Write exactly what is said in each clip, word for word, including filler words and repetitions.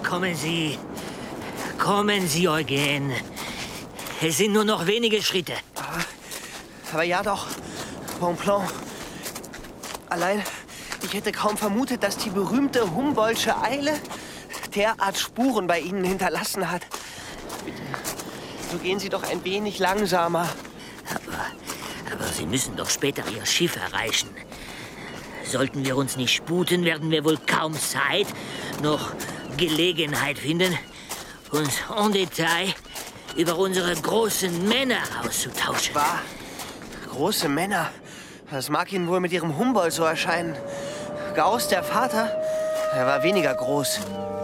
kommen Sie. Kommen Sie, Eugen. Es sind nur noch wenige Schritte. Aber, aber ja doch, Bonpland. Allein, ich hätte kaum vermutet, dass die berühmte Humboldtsche Eile derart Spuren bei Ihnen hinterlassen hat. Bitte, so gehen Sie doch ein wenig langsamer. Aber, aber Sie müssen doch später Ihr Schiff erreichen. Sollten wir uns nicht sputen, werden wir wohl kaum Zeit noch Gelegenheit finden, uns en Detail über unsere großen Männer auszutauschen. Wahr? Große Männer? Das mag Ihnen wohl mit Ihrem Humboldt so erscheinen. Gauß, der Vater, er war weniger groß.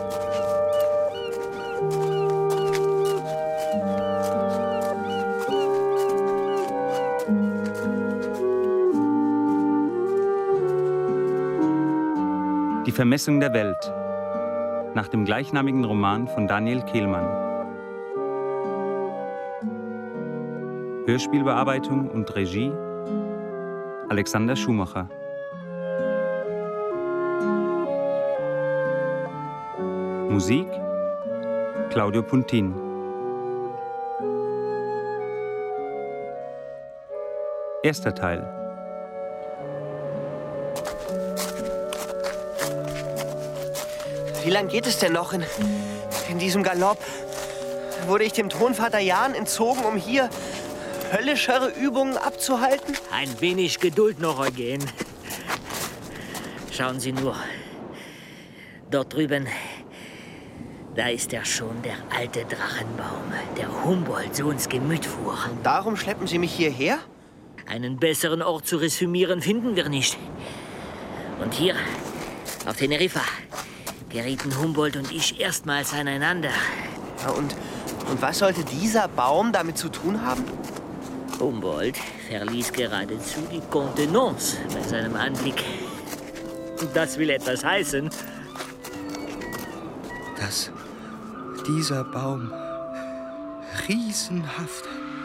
Die Vermessung der Welt, nach dem gleichnamigen Roman von Daniel Kehlmann. Hörspielbearbeitung und Regie Alexander Schumacher. Musik Claudio Puntin. Erster Teil. Wie lang geht es denn noch in, in diesem Galopp? Wurde ich dem Thronvater Jan entzogen, um hier höllischere Übungen abzuhalten? Ein wenig Geduld noch, Eugen. Schauen Sie nur. Dort drüben, da ist er schon, der alte Drachenbaum, der Humboldt so ins Gemüt fuhr. Und darum schleppen Sie mich hierher? Einen besseren Ort zu resümieren finden wir nicht. Und hier, auf Teneriffa, gerieten Humboldt und ich erstmals aneinander. Ja, und, und was sollte dieser Baum damit zu tun haben? Humboldt verließ geradezu die Kontenance bei seinem Anblick. Das will etwas heißen. Dass dieser Baum riesenhaft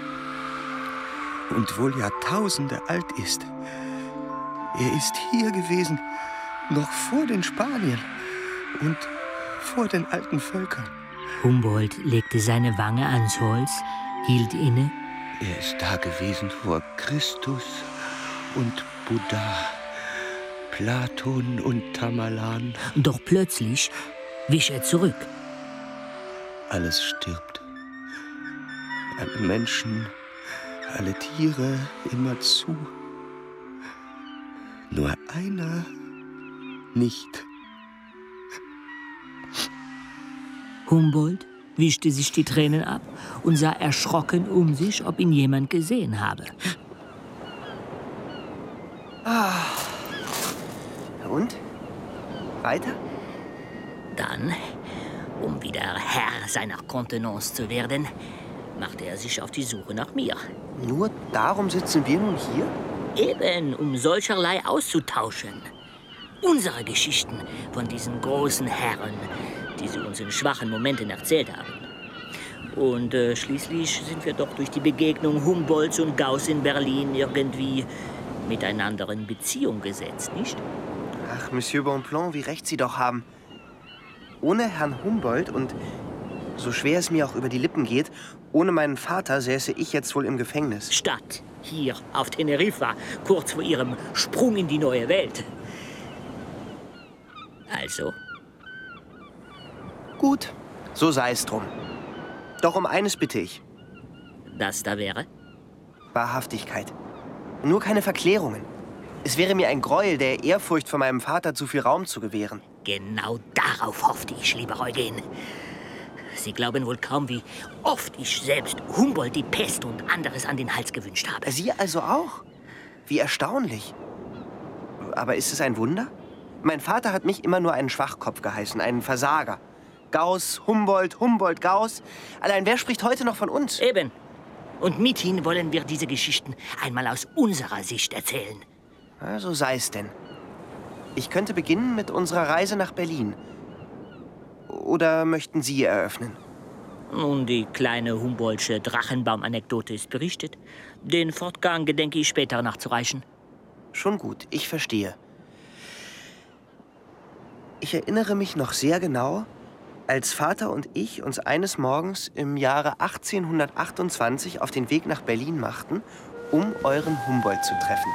und wohl Jahrtausende alt ist. Er ist hier gewesen, noch vor den Spaniern und vor den alten Völkern. Humboldt legte seine Wange ans Holz, hielt inne. Er ist da gewesen vor Christus und Buddha, Platon und Tamerlan. Doch plötzlich wich er zurück. Alles stirbt. Alle Menschen, alle Tiere, immerzu. Nur einer nicht. Humboldt wischte sich die Tränen ab und sah erschrocken um sich, ob ihn jemand gesehen habe. Ah. Und? Weiter? Dann, um wieder Herr seiner Kontenance zu werden, machte er sich auf die Suche nach mir. Nur darum sitzen wir nun hier? Eben, um solcherlei auszutauschen. Unsere Geschichten von diesen großen Herren, die sie uns in schwachen Momenten erzählt haben. Und äh, schließlich sind wir doch durch die Begegnung Humboldts und Gauß in Berlin irgendwie miteinander in Beziehung gesetzt, nicht? Ach, Monsieur Bonpland, wie recht Sie doch haben. Ohne Herrn Humboldt und, so schwer es mir auch über die Lippen geht, ohne meinen Vater säße ich jetzt wohl im Gefängnis. Statt hier auf Teneriffa, kurz vor Ihrem Sprung in die neue Welt. Also? Gut, so sei es drum. Doch um eines bitte ich. Das da wäre? Wahrhaftigkeit. Nur keine Verklärungen. Es wäre mir ein Gräuel, der Ehrfurcht vor meinem Vater zu viel Raum zu gewähren. Genau darauf hoffte ich, lieber Eugen. Sie glauben wohl kaum, wie oft ich selbst Humboldt die Pest und anderes an den Hals gewünscht habe. Sie also auch? Wie erstaunlich. Aber ist es ein Wunder? Mein Vater hat mich immer nur einen Schwachkopf geheißen, einen Versager. Gauß, Humboldt, Humboldt, Gauß. Allein wer spricht heute noch von uns? Eben. Und mit Ihnen wollen wir diese Geschichten einmal aus unserer Sicht erzählen. Na, so sei es denn. Ich könnte beginnen mit unserer Reise nach Berlin. Oder möchten Sie eröffnen? Nun, die kleine Humboldtsche Drachenbaum-Anekdote ist berichtet. Den Fortgang gedenke ich später nachzureichen. Schon gut, ich verstehe. Ich erinnere mich noch sehr genau, Als Vater und ich uns eines Morgens im Jahre achtzehnhundertachtundzwanzig auf den Weg nach Berlin machten, um euren Humboldt zu treffen.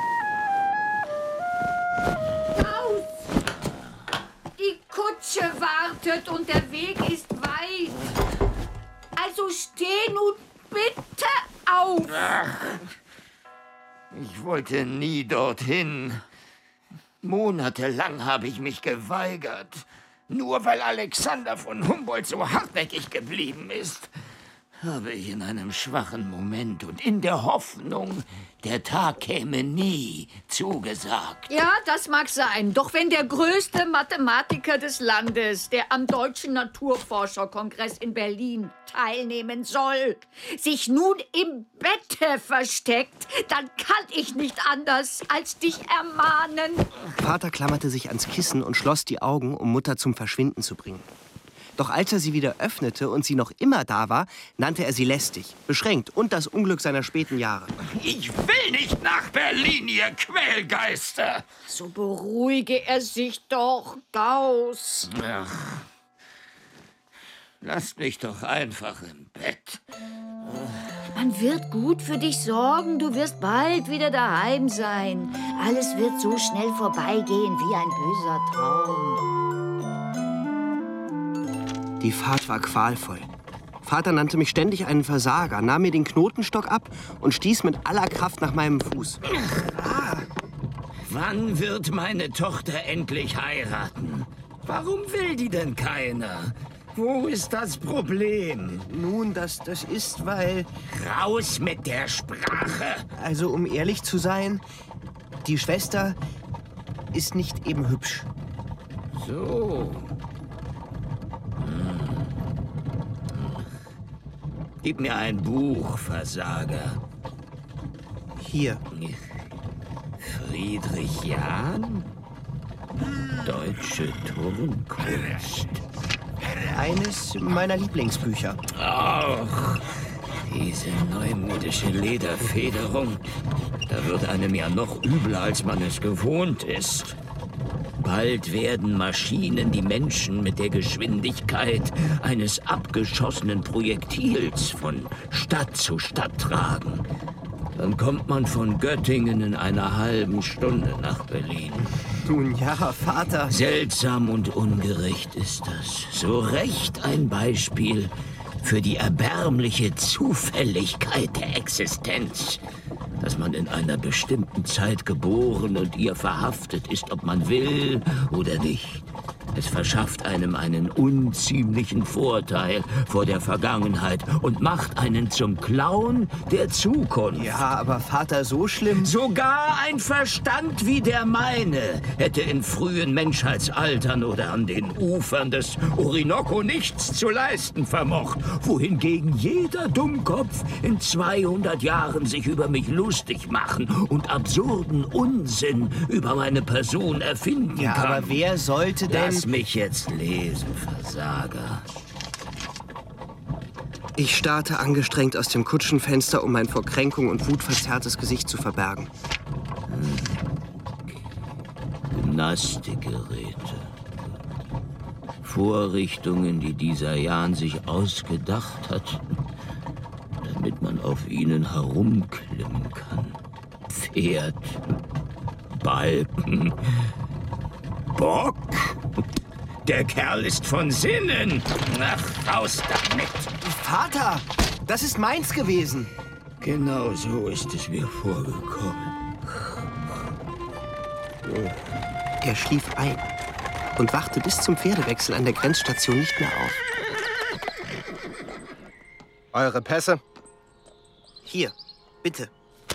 Aus! Die Kutsche wartet und der Weg ist weit. Also steh nun bitte auf! Ach, ich wollte nie dorthin. Monatelang habe ich mich geweigert. Nur weil Alexander von Humboldt so hartnäckig geblieben ist, habe ich in einem schwachen Moment und in der Hoffnung, der Tag käme nie, zugesagt. Ja, das mag sein. Doch wenn der größte Mathematiker des Landes, der am Deutschen Naturforscherkongress in Berlin teilnehmen soll, sich nun im Bette versteckt, dann kann ich nicht anders als dich ermahnen. Vater klammerte sich ans Kissen und schloss die Augen, um Mutter zum Verschwinden zu bringen. Doch als er sie wieder öffnete und sie noch immer da war, nannte er sie lästig, beschränkt und das Unglück seiner späten Jahre. Ich will nicht nach Berlin, ihr Quälgeister! So beruhige er sich doch, Gauß. Ach, lasst mich doch einfach im Bett. Man wird gut für dich sorgen. Du wirst bald wieder daheim sein. Alles wird so schnell vorbeigehen wie ein böser Traum. Die Fahrt war qualvoll. Vater nannte mich ständig einen Versager, nahm mir den Knotenstock ab und stieß mit aller Kraft nach meinem Fuß. Ah. Wann wird meine Tochter endlich heiraten? Warum will die denn keiner? Wo ist das Problem? Nun, das, das ist, weil... Raus mit der Sprache! Also, um ehrlich zu sein, die Schwester ist nicht eben hübsch. So. Hm. Gib mir ein Buch, Versager. Hier. Friedrich Jahn? Deutsche Turnkunst. Eines meiner Lieblingsbücher. Ach, diese neumodische Lederfederung. Da wird einem ja noch übler, als man es gewohnt ist. Bald werden Maschinen die Menschen mit der Geschwindigkeit eines abgeschossenen Projektils von Stadt zu Stadt tragen. Dann kommt man von Göttingen in einer halben Stunde nach Berlin. Nun ja, Vater. Seltsam und ungerecht ist das. So recht ein Beispiel für die erbärmliche Zufälligkeit der Existenz. Dass man in einer bestimmten Zeit geboren und ihr verhaftet ist, ob man will oder nicht. Es verschafft einem einen unziemlichen Vorteil vor der Vergangenheit und macht einen zum Clown der Zukunft. Ja, aber Vater, so schlimm... Sogar ein Verstand wie der meine hätte in frühen Menschheitsaltern oder an den Ufern des Orinoco nichts zu leisten vermocht, wohingegen jeder Dummkopf in zweihundert Jahren sich über mich lustig machen und absurden Unsinn über meine Person erfinden ja, kann. Ja, aber wer sollte denn... Lass mich jetzt lesen, Versager. Ich starrte angestrengt aus dem Kutschenfenster, um mein vor Kränkung und Wut verzerrtes Gesicht zu verbergen. Hm. Gymnastikgeräte. Vorrichtungen, die dieser Jahn sich ausgedacht hat, damit man auf ihnen herumklimmen kann. Pferd, Balken, Bock. Der Kerl ist von Sinnen. Ach, raus damit. Vater, das ist meins gewesen. Genau so ist es mir vorgekommen. Er schlief ein und wachte bis zum Pferdewechsel an der Grenzstation nicht mehr auf. Eure Pässe? Hier, bitte.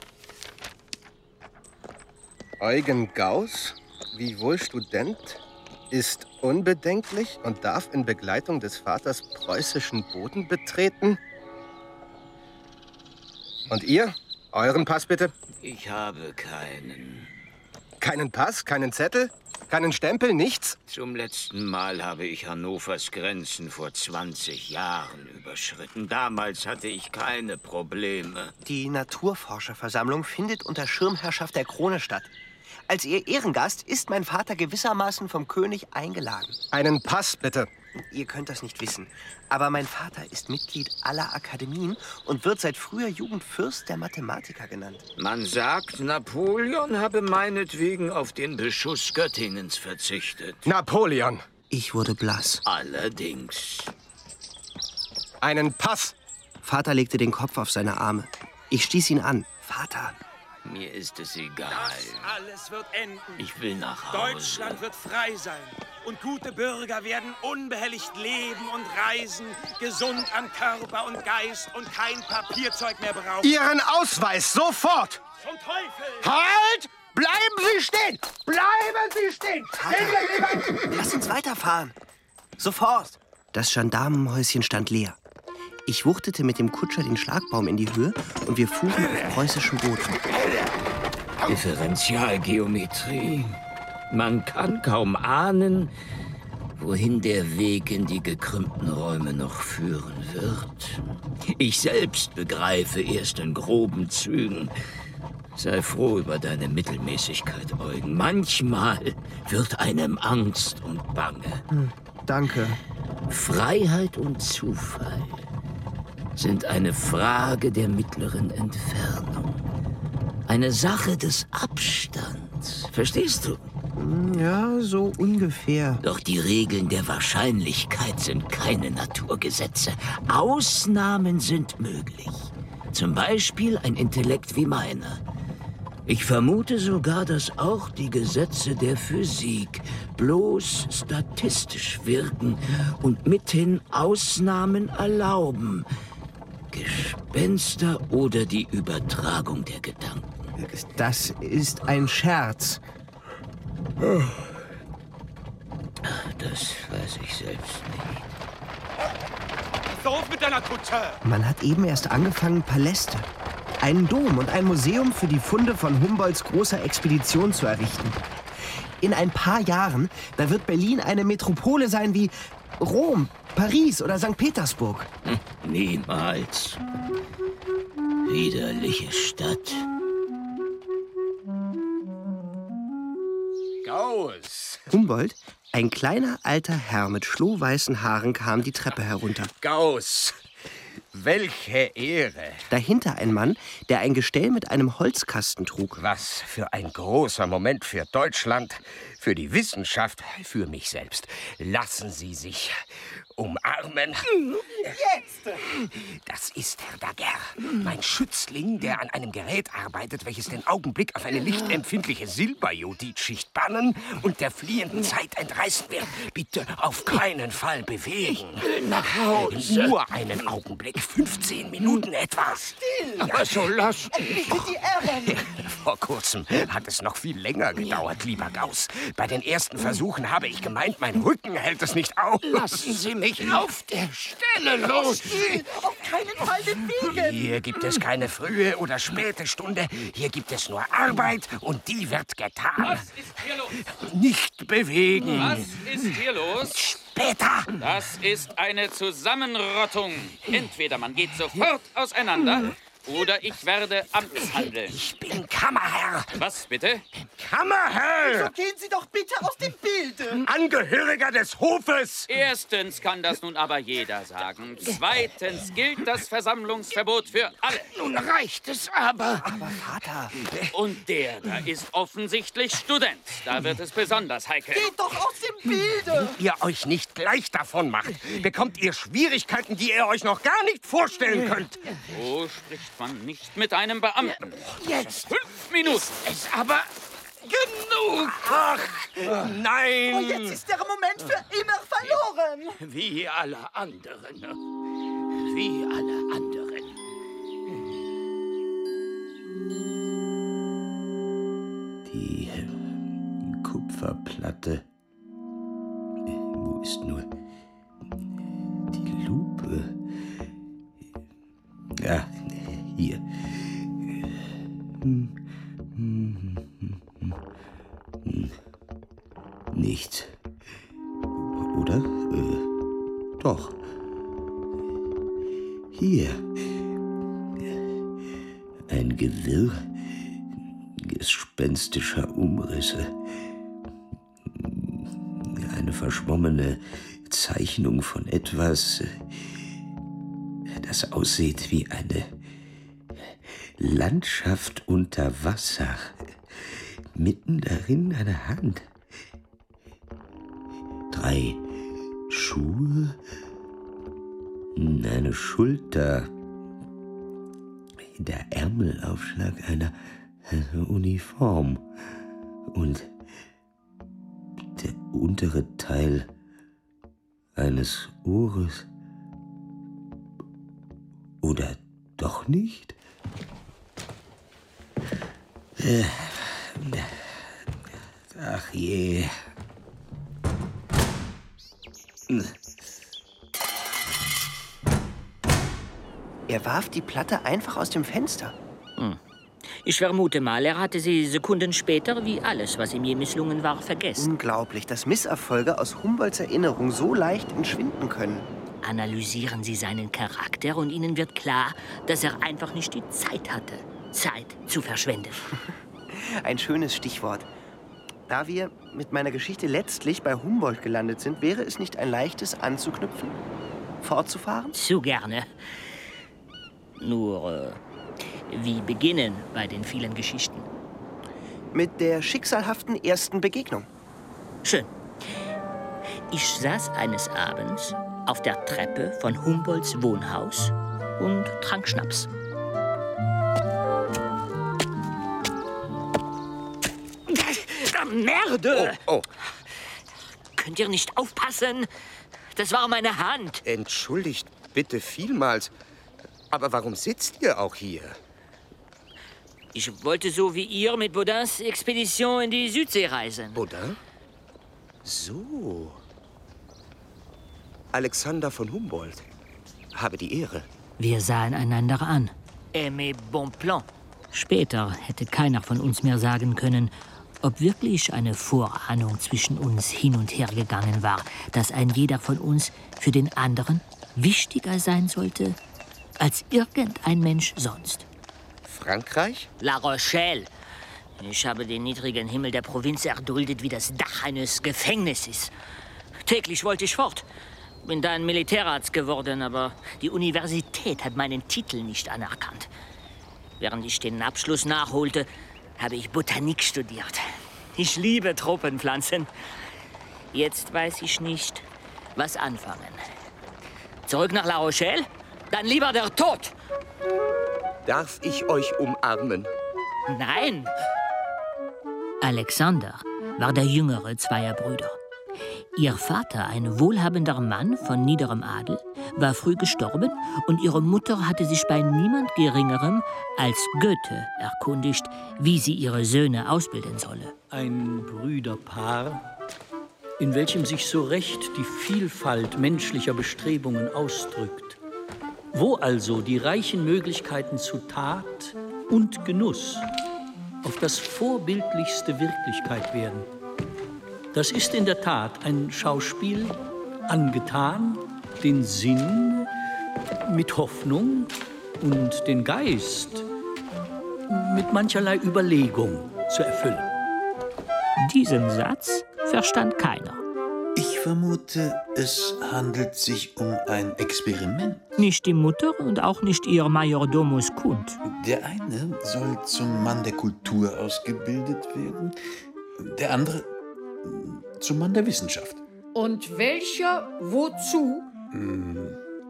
Eugen Gauß, wiewohl Student, ist unbedenklich und darf in Begleitung des Vaters preußischen Boden betreten? Und ihr? Euren Pass bitte? Ich habe keinen. Keinen Pass, keinen Zettel, keinen Stempel, nichts? Zum letzten Mal habe ich Hannovers Grenzen vor zwanzig Jahren überschritten. Damals hatte ich keine Probleme. Die Naturforscherversammlung findet unter Schirmherrschaft der Krone statt. Als ihr Ehrengast ist mein Vater gewissermaßen vom König eingeladen. Einen Pass, bitte. Ihr könnt das nicht wissen, aber mein Vater ist Mitglied aller Akademien und wird seit früher Jugend Fürst der Mathematiker genannt. Man sagt, Napoleon habe meinetwegen auf den Beschuss Göttingens verzichtet. Napoleon! Ich wurde blass. Allerdings. Einen Pass! Vater legte den Kopf auf seine Arme. Ich stieß ihn an. Vater! Mir ist es egal. Das alles wird enden. Ich will nach Hause. Deutschland wird frei sein. Und gute Bürger werden unbehelligt leben und reisen, gesund an Körper und Geist und kein Papierzeug mehr brauchen. Ihren Ausweis, sofort! Zum Teufel! Halt! Bleiben Sie stehen! Bleiben Sie stehen! Vater, lass uns weiterfahren. Sofort! Das Gendarmenhäuschen stand leer. Ich wuchtete mit dem Kutscher den Schlagbaum in die Höhe und wir fuhren auf preußischem Boden. Differentialgeometrie. Man kann kaum ahnen, wohin der Weg in die gekrümmten Räume noch führen wird. Ich selbst begreife erst in groben Zügen. Sei froh über deine Mittelmäßigkeit, Eugen. Manchmal wird einem Angst und Bange. Hm, danke. Freiheit und Zufall sind eine Frage der mittleren Entfernung. Eine Sache des Abstands. Verstehst du? Ja, so ungefähr. Doch die Regeln der Wahrscheinlichkeit sind keine Naturgesetze. Ausnahmen sind möglich. Zum Beispiel ein Intellekt wie meiner. Ich vermute sogar, dass auch die Gesetze der Physik bloß statistisch wirken und mithin Ausnahmen erlauben. Gespenster oder die Übertragung der Gedanken. Das ist ein Scherz. Das weiß ich selbst nicht. Los mit deiner Kutsche! Man hat eben erst angefangen, Paläste, einen Dom und ein Museum für die Funde von Humboldts großer Expedition zu errichten. In ein paar Jahren, da wird Berlin eine Metropole sein wie Rom, Paris oder Sankt Petersburg. Hm, niemals. Widerliche Stadt. Gauß. Humboldt, ein kleiner alter Herr mit schlohweißen Haaren, kam die Treppe herunter. Gauß. Welche Ehre. Dahinter ein Mann, der ein Gestell mit einem Holzkasten trug. Was für ein großer Moment für Deutschland, für die Wissenschaft, für mich selbst. Lassen Sie sich umarmen. Jetzt! Das ist Herr Daguerre, mein Schützling, der an einem Gerät arbeitet, welches den Augenblick auf eine lichtempfindliche Silberjodid-Schicht bannen und der fliehenden Zeit entreißen wird. Bitte auf keinen Fall bewegen. Nach Hause. Nur einen Augenblick, fünfzehn Minuten etwa. Still! Aber so lass Bitte die Herren! Vor kurzem hat es noch viel länger gedauert, lieber Gauß. Bei den ersten Versuchen habe ich gemeint, mein Rücken hält es nicht aus. Lassen Sie mich auf der Stelle los. Still! Auf keinen Fall bewegen! Hier gibt es keine frühe oder späte Stunde. Hier gibt es nur Arbeit und die wird getan. Was ist hier los? Nicht bewegen. Was ist hier los? Später. Das ist eine Zusammenrottung. Entweder man geht sofort auseinander oder ich werde amtshandeln. Ich bin Kammerherr. Was bitte? Kammerherr! Gehen Sie doch bitte aus dem Bilde! Angehöriger des Hofes. Erstens kann das nun aber jeder sagen. Zweitens gilt das Versammlungsverbot für alle. Nun reicht es aber. Aber Vater, Und der da ist offensichtlich Student. Da wird es besonders heikel. Geht doch aus dem Bilde! Wenn ihr euch nicht gleich davon macht, bekommt ihr Schwierigkeiten, die ihr euch noch gar nicht vorstellen könnt. So spricht man nicht mit einem Beamten. Jetzt Fünf Minuten. ist aber genug. Ach, nein. Und jetzt ist der Moment für immer verloren! Wie alle anderen. Wie alle anderen. Die Kupferplatte. Wo ist nur die Lupe? Ja, hier. Nichts. Oder? Äh, doch. Hier. Ein Gewirr gespenstischer Umrisse. Eine verschwommene Zeichnung von etwas, das aussieht wie eine Landschaft unter Wasser. Mitten darin eine Hand. Drei Schuhe, eine Schulter, der Ärmelaufschlag einer, einer Uniform und der untere Teil eines Ohres. Oder doch nicht? Äh, ach je. Er warf die Platte einfach aus dem Fenster. Hm. Ich vermute mal, er hatte sie Sekunden später, wie alles, was ihm je misslungen war, vergessen. Unglaublich, dass Misserfolge aus Humboldts Erinnerung so leicht entschwinden können. Analysieren Sie seinen Charakter und Ihnen wird klar, dass er einfach nicht die Zeit hatte, Zeit zu verschwenden. Ein schönes Stichwort. Da wir mit meiner Geschichte letztlich bei Humboldt gelandet sind, wäre es nicht ein leichtes anzuknüpfen? Fortzufahren? Zu gerne. Nur, äh, wie beginnen bei den vielen Geschichten? Mit der schicksalhaften ersten Begegnung. Schön. Ich saß eines Abends auf der Treppe von Humboldts Wohnhaus und trank Schnaps. Merde! Oh, oh. Könnt ihr nicht aufpassen? Das war meine Hand. Entschuldigt bitte vielmals. Aber warum sitzt ihr auch hier? Ich wollte so wie ihr mit Baudins Expedition in die Südsee reisen. Baudin? So. Alexander von Humboldt. Habe die Ehre. Wir sahen einander an. Aimé Bonpland. Später hätte keiner von uns mehr sagen können, ob wirklich eine Vorahnung zwischen uns hin und her gegangen war, dass ein jeder von uns für den anderen wichtiger sein sollte als irgendein Mensch sonst. Frankreich? La Rochelle. Ich habe den niedrigen Himmel der Provinz erduldet wie das Dach eines Gefängnisses. Täglich wollte ich fort. Bin dann Militärarzt geworden, aber die Universität hat meinen Titel nicht anerkannt. Während ich den Abschluss nachholte, habe ich Botanik studiert. Ich liebe Tropenpflanzen. Jetzt weiß ich nicht, was anfangen. Zurück nach La Rochelle? Dann lieber der Tod. Darf ich euch umarmen? Nein. Alexander war der jüngere zweier Brüder. Ihr Vater, ein wohlhabender Mann von niederem Adel, war früh gestorben und ihre Mutter hatte sich bei niemand Geringerem als Goethe erkundigt, wie sie ihre Söhne ausbilden solle. Ein Brüderpaar, in welchem sich so recht die Vielfalt menschlicher Bestrebungen ausdrückt. Wo also die reichen Möglichkeiten zu Tat und Genuss auf das Vorbildlichste Wirklichkeit werden. Das ist in der Tat ein Schauspiel, angetan, den Sinn mit Hoffnung und den Geist mit mancherlei Überlegung zu erfüllen. Diesen Satz verstand keiner. Ich vermute, es handelt sich um ein Experiment. Nicht die Mutter und auch nicht ihr Majordomus Kund. Der eine soll zum Mann der Kultur ausgebildet werden, der andere zum Mann der Wissenschaft. Und welcher wozu? Hm.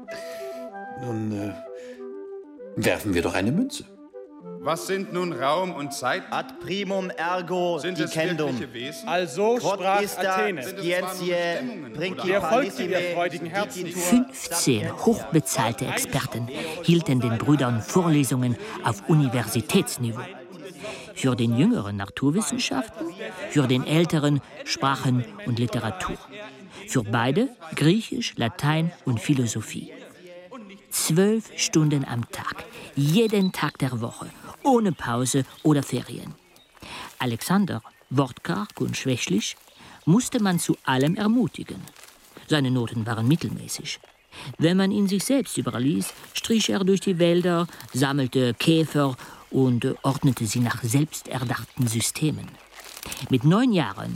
Nun äh, werfen wir doch eine Münze. Was sind nun Raum und Zeit? Ad primum ergo sind es wirkliche Wesen? Also sprach Athene. Wir folgten ihr freudigen Herzen. fünfzehn hochbezahlte Experten hielten den Brüdern Vorlesungen auf Universitätsniveau. Für den jüngeren Naturwissenschaften, für den älteren Sprachen und Literatur. Für beide Griechisch, Latein und Philosophie. Zwölf Stunden am Tag, jeden Tag der Woche, ohne Pause oder Ferien. Alexander, wortkarg und schwächlich, musste man zu allem ermutigen. Seine Noten waren mittelmäßig. Wenn man ihn sich selbst überließ, strich er durch die Wälder, sammelte Käfer und ordnete sie nach selbsterdachten Systemen. Mit neun Jahren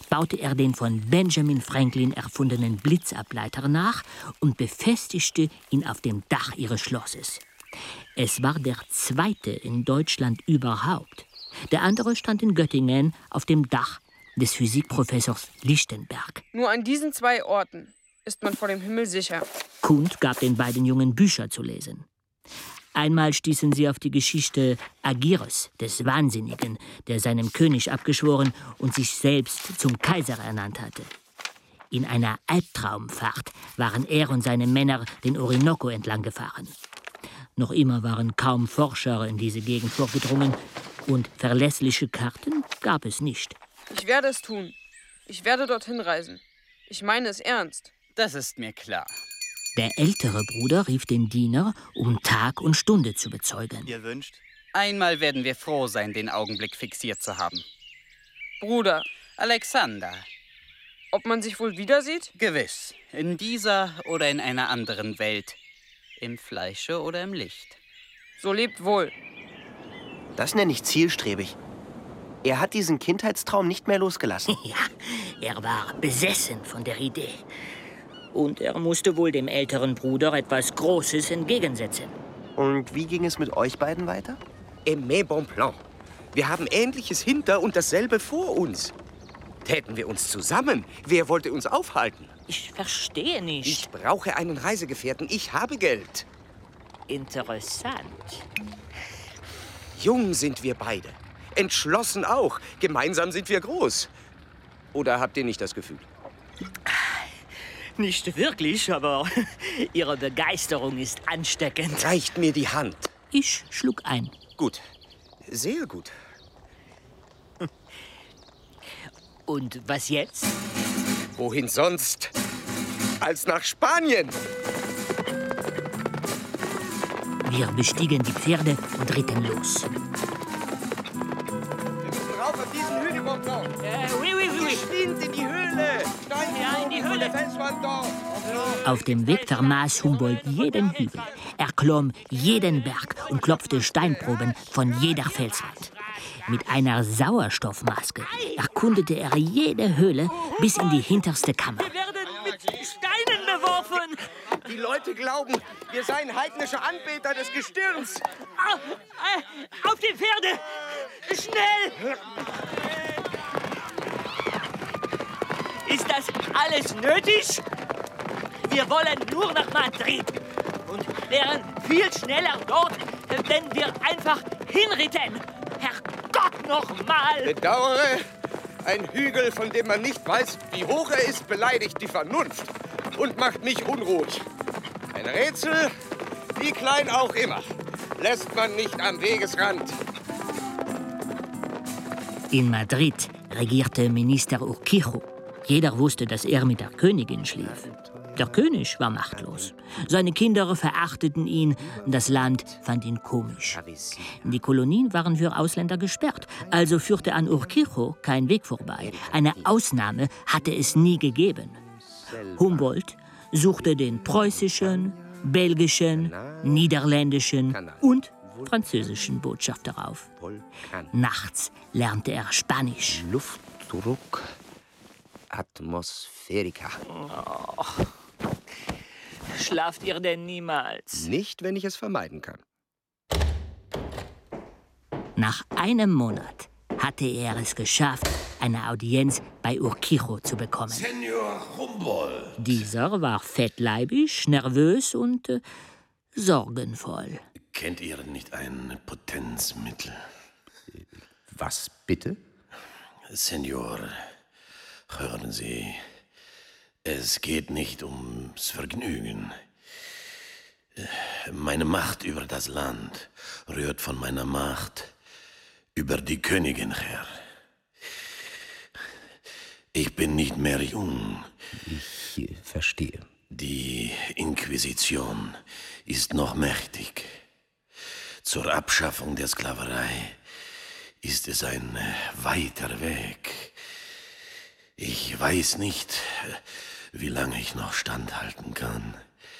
baute er den von Benjamin Franklin erfundenen Blitzableiter nach und befestigte ihn auf dem Dach ihres Schlosses. Es war der zweite in Deutschland überhaupt. Der andere stand in Göttingen auf dem Dach des Physikprofessors Lichtenberg. Nur an diesen zwei Orten ist man vor dem Himmel sicher. Kund gab den beiden Jungen Bücher zu lesen. Einmal stießen sie auf die Geschichte Agires, des Wahnsinnigen, der seinem König abgeschworen und sich selbst zum Kaiser ernannt hatte. In einer Albtraumfahrt waren er und seine Männer den Orinoco entlang gefahren. Noch immer waren kaum Forscher in diese Gegend vorgedrungen und verlässliche Karten gab es nicht. Ich werde es tun. Ich werde dorthin reisen. Ich meine es ernst. Das ist mir klar. Der ältere Bruder rief den Diener, um Tag und Stunde zu bezeugen. Ihr wünscht? Einmal werden wir froh sein, den Augenblick fixiert zu haben. Bruder. Alexander. Ob man sich wohl wieder sieht? Gewiss. In dieser oder in einer anderen Welt. Im Fleische oder im Licht. So lebt wohl. Das nenne ich zielstrebig. Er hat diesen Kindheitstraum nicht mehr losgelassen. Ja, er war besessen von der Idee. Und er musste wohl dem älteren Bruder etwas Großes entgegensetzen. Und wie ging es mit euch beiden weiter? Aimé Bonpland. Wir haben Ähnliches hinter und dasselbe vor uns. Täten wir uns zusammen, wer wollte uns aufhalten? Ich verstehe nicht. Ich brauche einen Reisegefährten. Ich habe Geld. Interessant. Jung sind wir beide. Entschlossen auch. Gemeinsam sind wir groß. Oder habt ihr nicht das Gefühl? Nicht wirklich, aber Ihre Begeisterung ist ansteckend. Reicht mir die Hand. Ich schlug ein. Gut. Sehr gut. Und was jetzt? Wohin sonst als nach Spanien? Wir bestiegen die Pferde und ritten los. Wir müssen rauf auf diesen Hügel, Bonpland. Äh, oui, oui, oui. Geschwind in die Höhle. Stein ja, in die Höhle. Der Felswand dort. Auf dem Weg vermaß Humboldt jeden Hügel. Er klomm jeden Berg und klopfte Steinproben von jeder Felswand. Mit einer Sauerstoffmaske erkundete er jede Höhle bis in die hinterste Kammer. Wir werden mit Steinen beworfen. Die Leute glauben, wir seien heidnische Anbeter des Gestirns. Auf, äh, auf die Pferde! Schnell! Ist das alles nötig? Wir wollen nur nach Madrid und wären viel schneller dort, wenn wir einfach hinritten. Herrgott, noch mal! Bedauere, ein Hügel, von dem man nicht weiß, wie hoch er ist, beleidigt die Vernunft und macht mich unruhig. Ein Rätsel, wie klein auch immer, lässt man nicht am Wegesrand. In Madrid regierte Minister Urquijo. Jeder wusste, dass er mit der Königin schlief. Der König war machtlos. Seine Kinder verachteten ihn, das Land fand ihn komisch. Die Kolonien waren für Ausländer gesperrt, also führte an Urquijo kein Weg vorbei. Eine Ausnahme hatte es nie gegeben. Humboldt suchte den preußischen, belgischen, niederländischen und französischen Botschafter auf. Nachts lernte er Spanisch. Luftdruck, Atmosphärika. Oh. Schlaft ihr denn niemals? Nicht, wenn ich es vermeiden kann. Nach einem Monat hatte er es geschafft, eine Audienz bei Urquijo zu bekommen. Senor Humboldt. Dieser war fettleibig, nervös und äh, sorgenvoll. Kennt ihr nicht ein Potenzmittel? Was bitte? Senor, hören Sie, es geht nicht ums Vergnügen. Meine Macht über das Land rührt von meiner Macht über die Königin her. Ich bin nicht mehr jung. Ich verstehe. Die Inquisition ist noch mächtig. Zur Abschaffung der Sklaverei ist es ein weiter Weg. Ich weiß nicht, wie lange ich noch standhalten kann.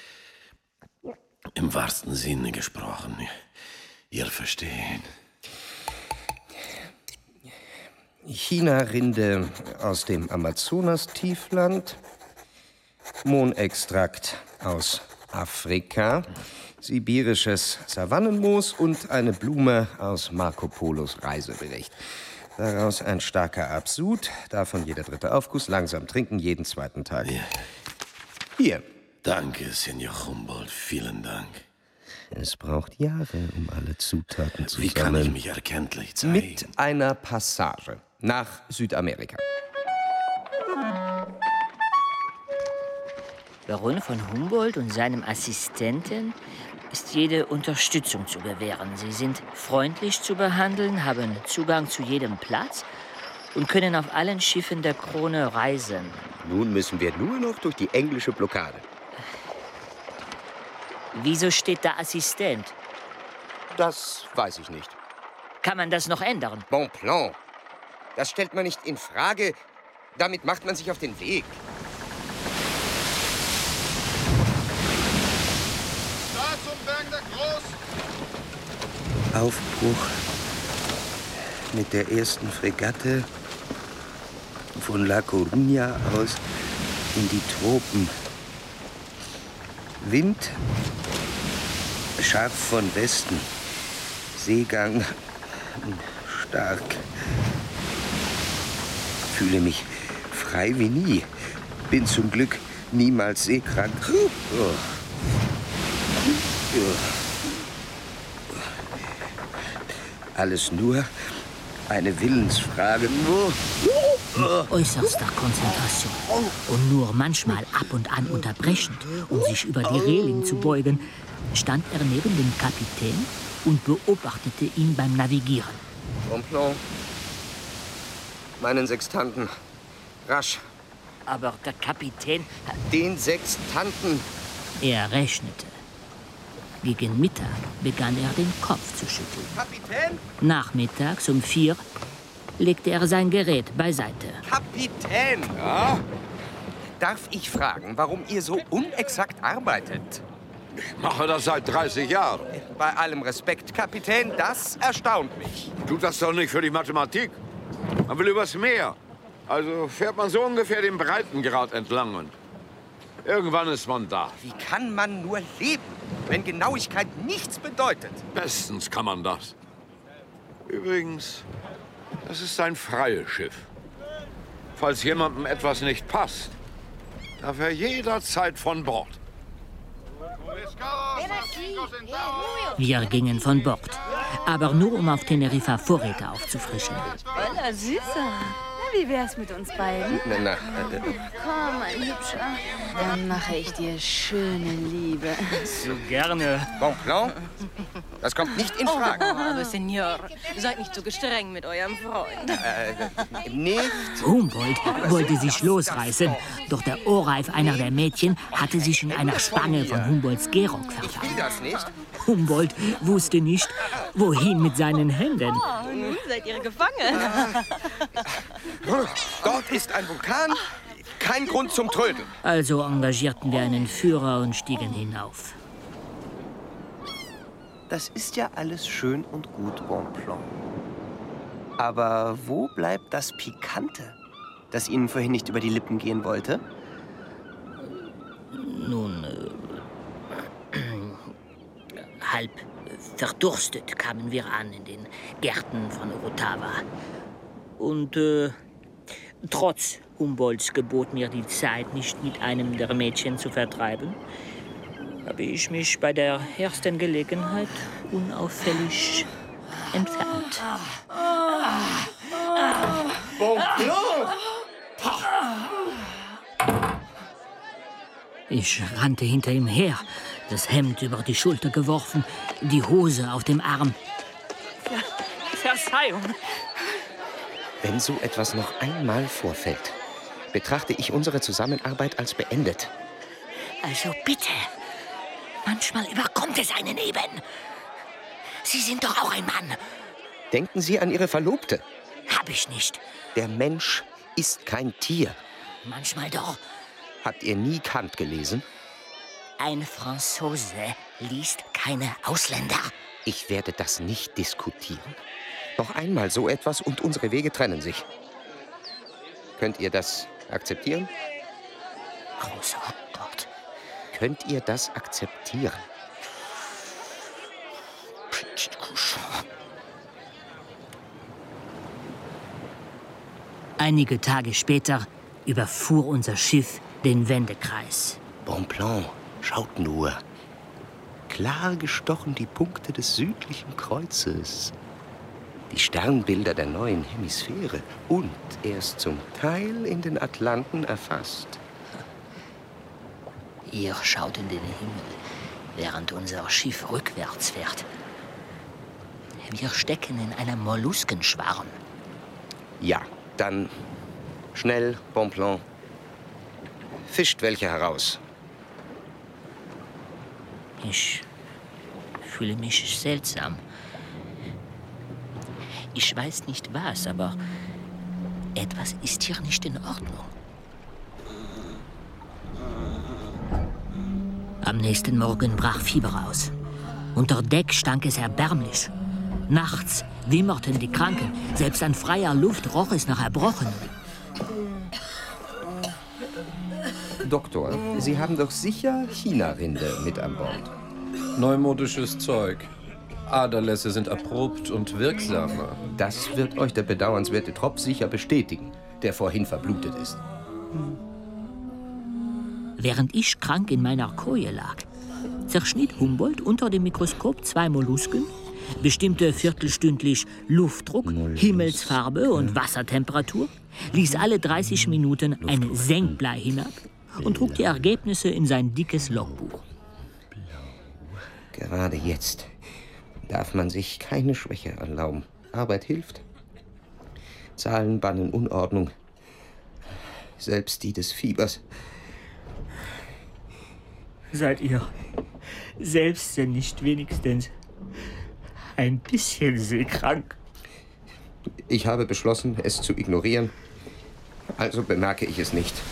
Im wahrsten Sinne gesprochen. Ihr versteht. China-Rinde aus dem Amazonas-Tiefland, Mohnextrakt aus Afrika, sibirisches Savannenmoos und eine Blume aus Marco Polos Reisebericht. Daraus ein starker Absud, davon jeder dritte Aufguss, langsam trinken, jeden zweiten Tag. Ja. Hier. Danke, Senor Humboldt, vielen Dank. Es braucht Jahre, um alle Zutaten zu Wie kann sammeln. ich mich erkenntlich zeigen? Mit einer Passage nach Südamerika. Baron von Humboldt und seinem Assistenten ist jede Unterstützung zu gewähren. Sie sind freundlich zu behandeln, haben Zugang zu jedem Platz und können auf allen Schiffen der Krone reisen. Nun müssen wir nur noch durch die englische Blockade. Wieso steht da Assistent? Das weiß ich nicht. Kann man das noch ändern? Bon plan. Das stellt man nicht in Frage. Damit macht man sich auf den Weg. Aufbruch mit der ersten Fregatte von La Coruña aus in die Tropen. Wind scharf von Westen, Seegang stark. Fühle mich frei wie nie. Bin zum Glück niemals seekrank. Oh. Alles nur eine Willensfrage. Mit äußerster Konzentration und nur manchmal ab und an unterbrechend, um sich über die Reling zu beugen, stand er neben dem Kapitän und beobachtete ihn beim Navigieren. Bon plan. Meinen Sextanten. Rasch. Aber der Kapitän... Den Sextanten. Er rechnete. Gegen Mittag begann er den Kopf zu schütteln. Kapitän? Nachmittags um vier legte er sein Gerät beiseite. Kapitän! Ja? Darf ich fragen, warum ihr so unexakt arbeitet? Ich mache das seit dreißig Jahren. Bei allem Respekt, Kapitän, das erstaunt mich. Tut das doch nicht für die Mathematik. Man will übers Meer. Also fährt man so ungefähr den Breitengrad entlang. Und irgendwann ist man da. Wie kann man nur leben, wenn Genauigkeit nichts bedeutet? Bestens kann man das. Übrigens, das ist ein freies Schiff. Falls jemandem etwas nicht passt, darf er jederzeit von Bord. Wir gingen von Bord, aber nur um auf Teneriffa Vorräte aufzufrischen. Hola, Süßer. Na, wie wär's mit uns beiden? Na, na, äh, Komm, mein Hübscher. Dann mache ich dir schöne Liebe. So gerne. Bon plan? Das kommt nicht in Frage. Oh, aber Senor, seid nicht so gestreng mit eurem Freund. Äh, nicht. Humboldt wollte sich losreißen, doch der Ohrreif einer der Mädchen hatte sich in einer Spange von Humboldts Gehrock verfangen. Das nicht? Humboldt wusste nicht, wohin mit seinen Händen. Oh, nun seid ihr gefangen. Dort ist ein Vulkan. Kein Grund zum Trödeln. Also engagierten wir einen Führer und stiegen hinauf. Das ist ja alles schön und gut, Bon plan. Aber wo bleibt das Pikante, das Ihnen vorhin nicht über die Lippen gehen wollte? Nun, äh, halb verdurstet kamen wir an in den Gärten von Orotava. Und äh, trotz Humboldts Gebot, mir die Zeit nicht mit einem der Mädchen zu vertreiben, habe ich mich bei der ersten Gelegenheit unauffällig entfernt. Bon plan! Ich rannte hinter ihm her, das Hemd über die Schulter geworfen, die Hose auf dem Arm. Ver Verzeihung. Wenn so etwas noch einmal vorfällt, betrachte ich unsere Zusammenarbeit als beendet. Also bitte. Manchmal überkommt es einen eben. Sie sind doch auch ein Mann. Denken Sie an Ihre Verlobte. Hab ich nicht. Der Mensch ist kein Tier. Manchmal doch. Habt ihr nie Kant gelesen? Ein Franzose liest keine Ausländer. Ich werde das nicht diskutieren. Noch einmal so etwas und unsere Wege trennen sich. Könnt ihr das akzeptieren? Großer Gott. Könnt ihr das akzeptieren? Einige Tage später überfuhr unser Schiff den Wendekreis. Bonpland, schaut nur. Klar gestochen die Punkte des südlichen Kreuzes. Die Sternbilder der neuen Hemisphäre. Und erst zum Teil in den Atlanten erfasst. Ihr schaut in den Himmel, während unser Schiff rückwärts fährt. Wir stecken in einem Molluskenschwarm. Ja, dann schnell, Bonpland. Fischt welche heraus. Ich fühle mich seltsam. Ich weiß nicht was, aber etwas ist hier nicht in Ordnung. Am nächsten Morgen brach Fieber aus. Unter Deck stank es erbärmlich. Nachts wimmerten die Kranken. Selbst an freier Luft roch es nach Erbrochenen. Doktor, Sie haben doch sicher China-Rinde mit an Bord. Neumodisches Zeug. Aderlässe sind erprobt und wirksamer. Das wird euch der bedauernswerte Tropf sicher bestätigen, der vorhin verblutet ist. Während ich krank in meiner Koje lag, zerschnitt Humboldt unter dem Mikroskop zwei Mollusken, bestimmte viertelstündlich Luftdruck, Himmelsfarbe und Wassertemperatur, ließ alle dreißig Minuten ein Senkblei hinab und trug die Ergebnisse in sein dickes Logbuch. Gerade jetzt darf man sich keine Schwäche erlauben. Arbeit hilft. Zahlen bannen Unordnung. Selbst die des Fiebers. Seid ihr selbst denn nicht wenigstens ein bisschen seekrank? Ich habe beschlossen, es zu ignorieren. Also bemerke ich es nicht.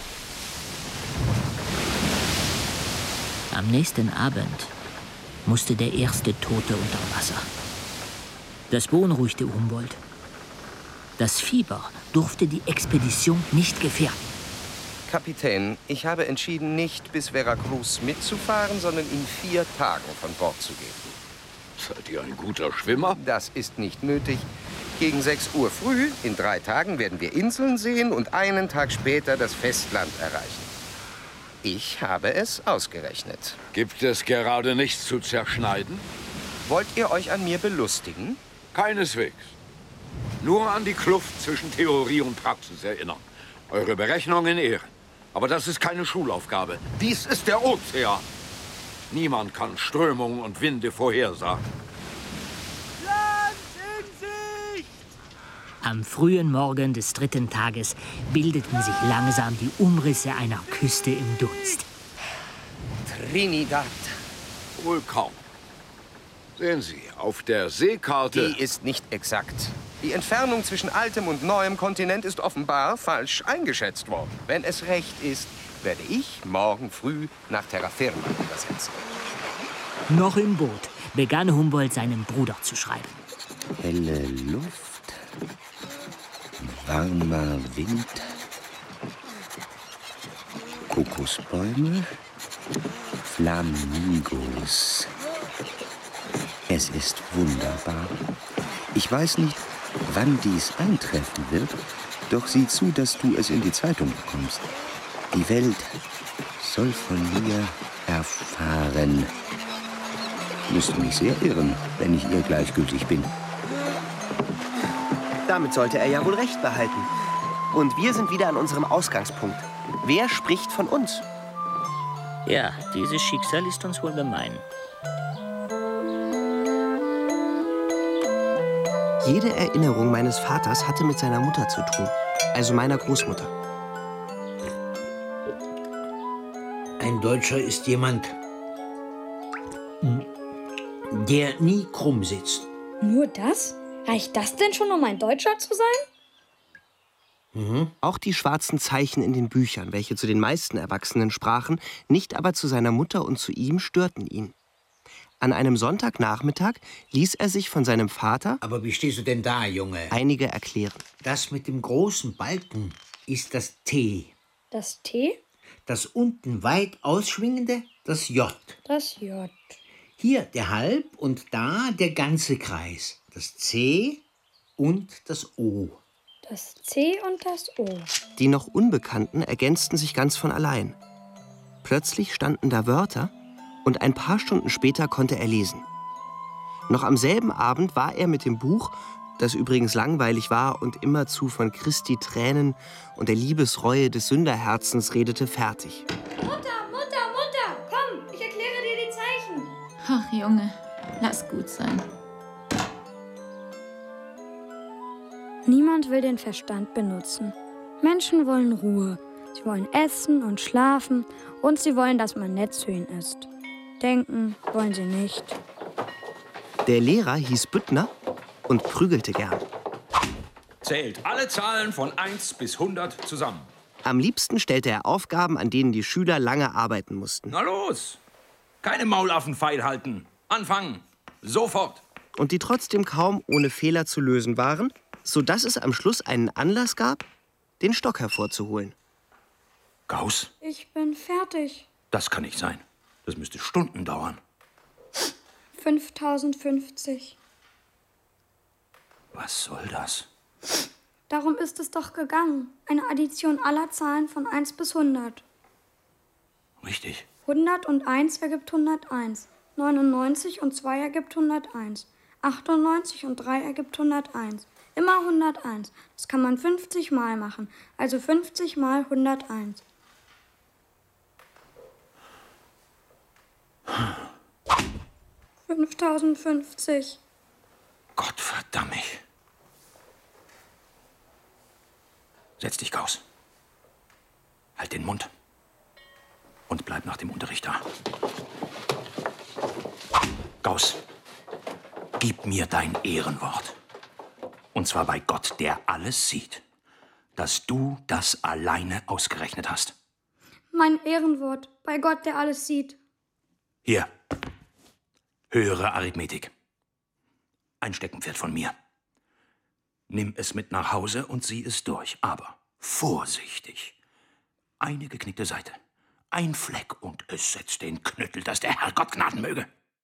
Am nächsten Abend musste der erste Tote unter Wasser. Das beunruhigte Humboldt. Das Fieber durfte die Expedition nicht gefährden. Kapitän, ich habe entschieden, nicht bis Veracruz mitzufahren, sondern in vier Tagen von Bord zu gehen. Seid ihr ein guter Schwimmer? Das ist nicht nötig. Gegen sechs Uhr früh, in drei Tagen, werden wir Inseln sehen und einen Tag später das Festland erreichen. Ich habe es ausgerechnet. Gibt es gerade nichts zu zerschneiden? Wollt ihr euch an mir belustigen? Keineswegs. Nur an die Kluft zwischen Theorie und Praxis erinnern. Eure Berechnungen ehren. Aber das ist keine Schulaufgabe. Dies ist der Ozean. Niemand kann Strömungen und Winde vorhersagen. Am frühen Morgen des dritten Tages bildeten sich langsam die Umrisse einer Küste im Dunst. Trinidad. Wohl kaum. Sehen Sie, auf der Seekarte... Die ist nicht exakt. Die Entfernung zwischen altem und neuem Kontinent ist offenbar falsch eingeschätzt worden. Wenn es recht ist, werde ich morgen früh nach Terra Firma übersetzen. Noch im Boot begann Humboldt seinem Bruder zu schreiben. Helle Luft, warmer Wind, Kokosbäume, Flamingos. Es ist wunderbar. Ich weiß nicht, wann dies eintreffen wird, doch sieh zu, dass du es in die Zeitung bekommst. Die Welt soll von mir erfahren. Müsste mich sehr irren, wenn ich ihr gleichgültig bin. Damit sollte er ja wohl recht behalten. Und wir sind wieder an unserem Ausgangspunkt. Wer spricht von uns? Ja, dieses Schicksal ist uns wohl gemein. Jede Erinnerung meines Vaters hatte mit seiner Mutter zu tun, also meiner Großmutter. Ein Deutscher ist jemand, der nie krumm sitzt. Nur das? Reicht das denn schon, um ein Deutscher zu sein? Mhm. Auch die schwarzen Zeichen in den Büchern, welche zu den meisten Erwachsenen sprachen, nicht aber zu seiner Mutter und zu ihm, störten ihn. An einem Sonntagnachmittag ließ er sich von seinem Vater, Aber wie stehst du denn da, Junge? einige erklären. Das mit dem großen Balken ist das T. Das T? Das unten weit ausschwingende, das J. Das J. Hier der Halb und da der ganze Kreis. Das C und das O. Das C und das O. Die noch Unbekannten ergänzten sich ganz von allein. Plötzlich standen da Wörter und ein paar Stunden später konnte er lesen. Noch am selben Abend war er mit dem Buch, das übrigens langweilig war und immerzu von Christi Tränen und der Liebesreue des Sünderherzens redete, fertig. Mutter, Mutter, Mutter, komm, ich erkläre dir die Zeichen. Ach, Junge, lass gut sein. Niemand will den Verstand benutzen. Menschen wollen Ruhe. Sie wollen essen und schlafen und sie wollen, dass man nett zu ihnen ist. Denken wollen sie nicht. Der Lehrer hieß Büttner und prügelte gern. Zählt alle Zahlen von eins bis hundert zusammen. Am liebsten stellte er Aufgaben, an denen die Schüler lange arbeiten mussten. Na los! Keine Maulaffen feilhalten. Anfangen. Sofort. Und die trotzdem kaum ohne Fehler zu lösen waren, sodass es am Schluss einen Anlass gab, den Stock hervorzuholen. Gauss, Ich bin fertig. das kann nicht sein. Das müsste Stunden dauern. fünftausendfünfzig. Was soll das? Darum ist es doch gegangen. Eine Addition aller Zahlen von eins bis hundert. Richtig. hundert und eins ergibt hunderteins. neunundneunzig und zwei ergibt hunderteins. achtundneunzig und drei ergibt hunderteins. Immer hunderteins. Das kann man fünfzig Mal machen. Also fünfzig mal hunderteins. fünftausendfünfzig. Gott verdammt mich. Setz dich, Gauss. Halt den Mund. Und bleib nach dem Unterricht da. Gauss, gib mir dein Ehrenwort. Und zwar bei Gott, der alles sieht, dass du das alleine ausgerechnet hast. Mein Ehrenwort. Bei Gott, der alles sieht. Hier. Höhere Arithmetik. Ein Steckenpferd von mir. Nimm es mit nach Hause und sieh es durch. Aber vorsichtig. Eine geknickte Seite. Ein Fleck und es setzt den Knüttel, dass der Herrgott gnaden möge.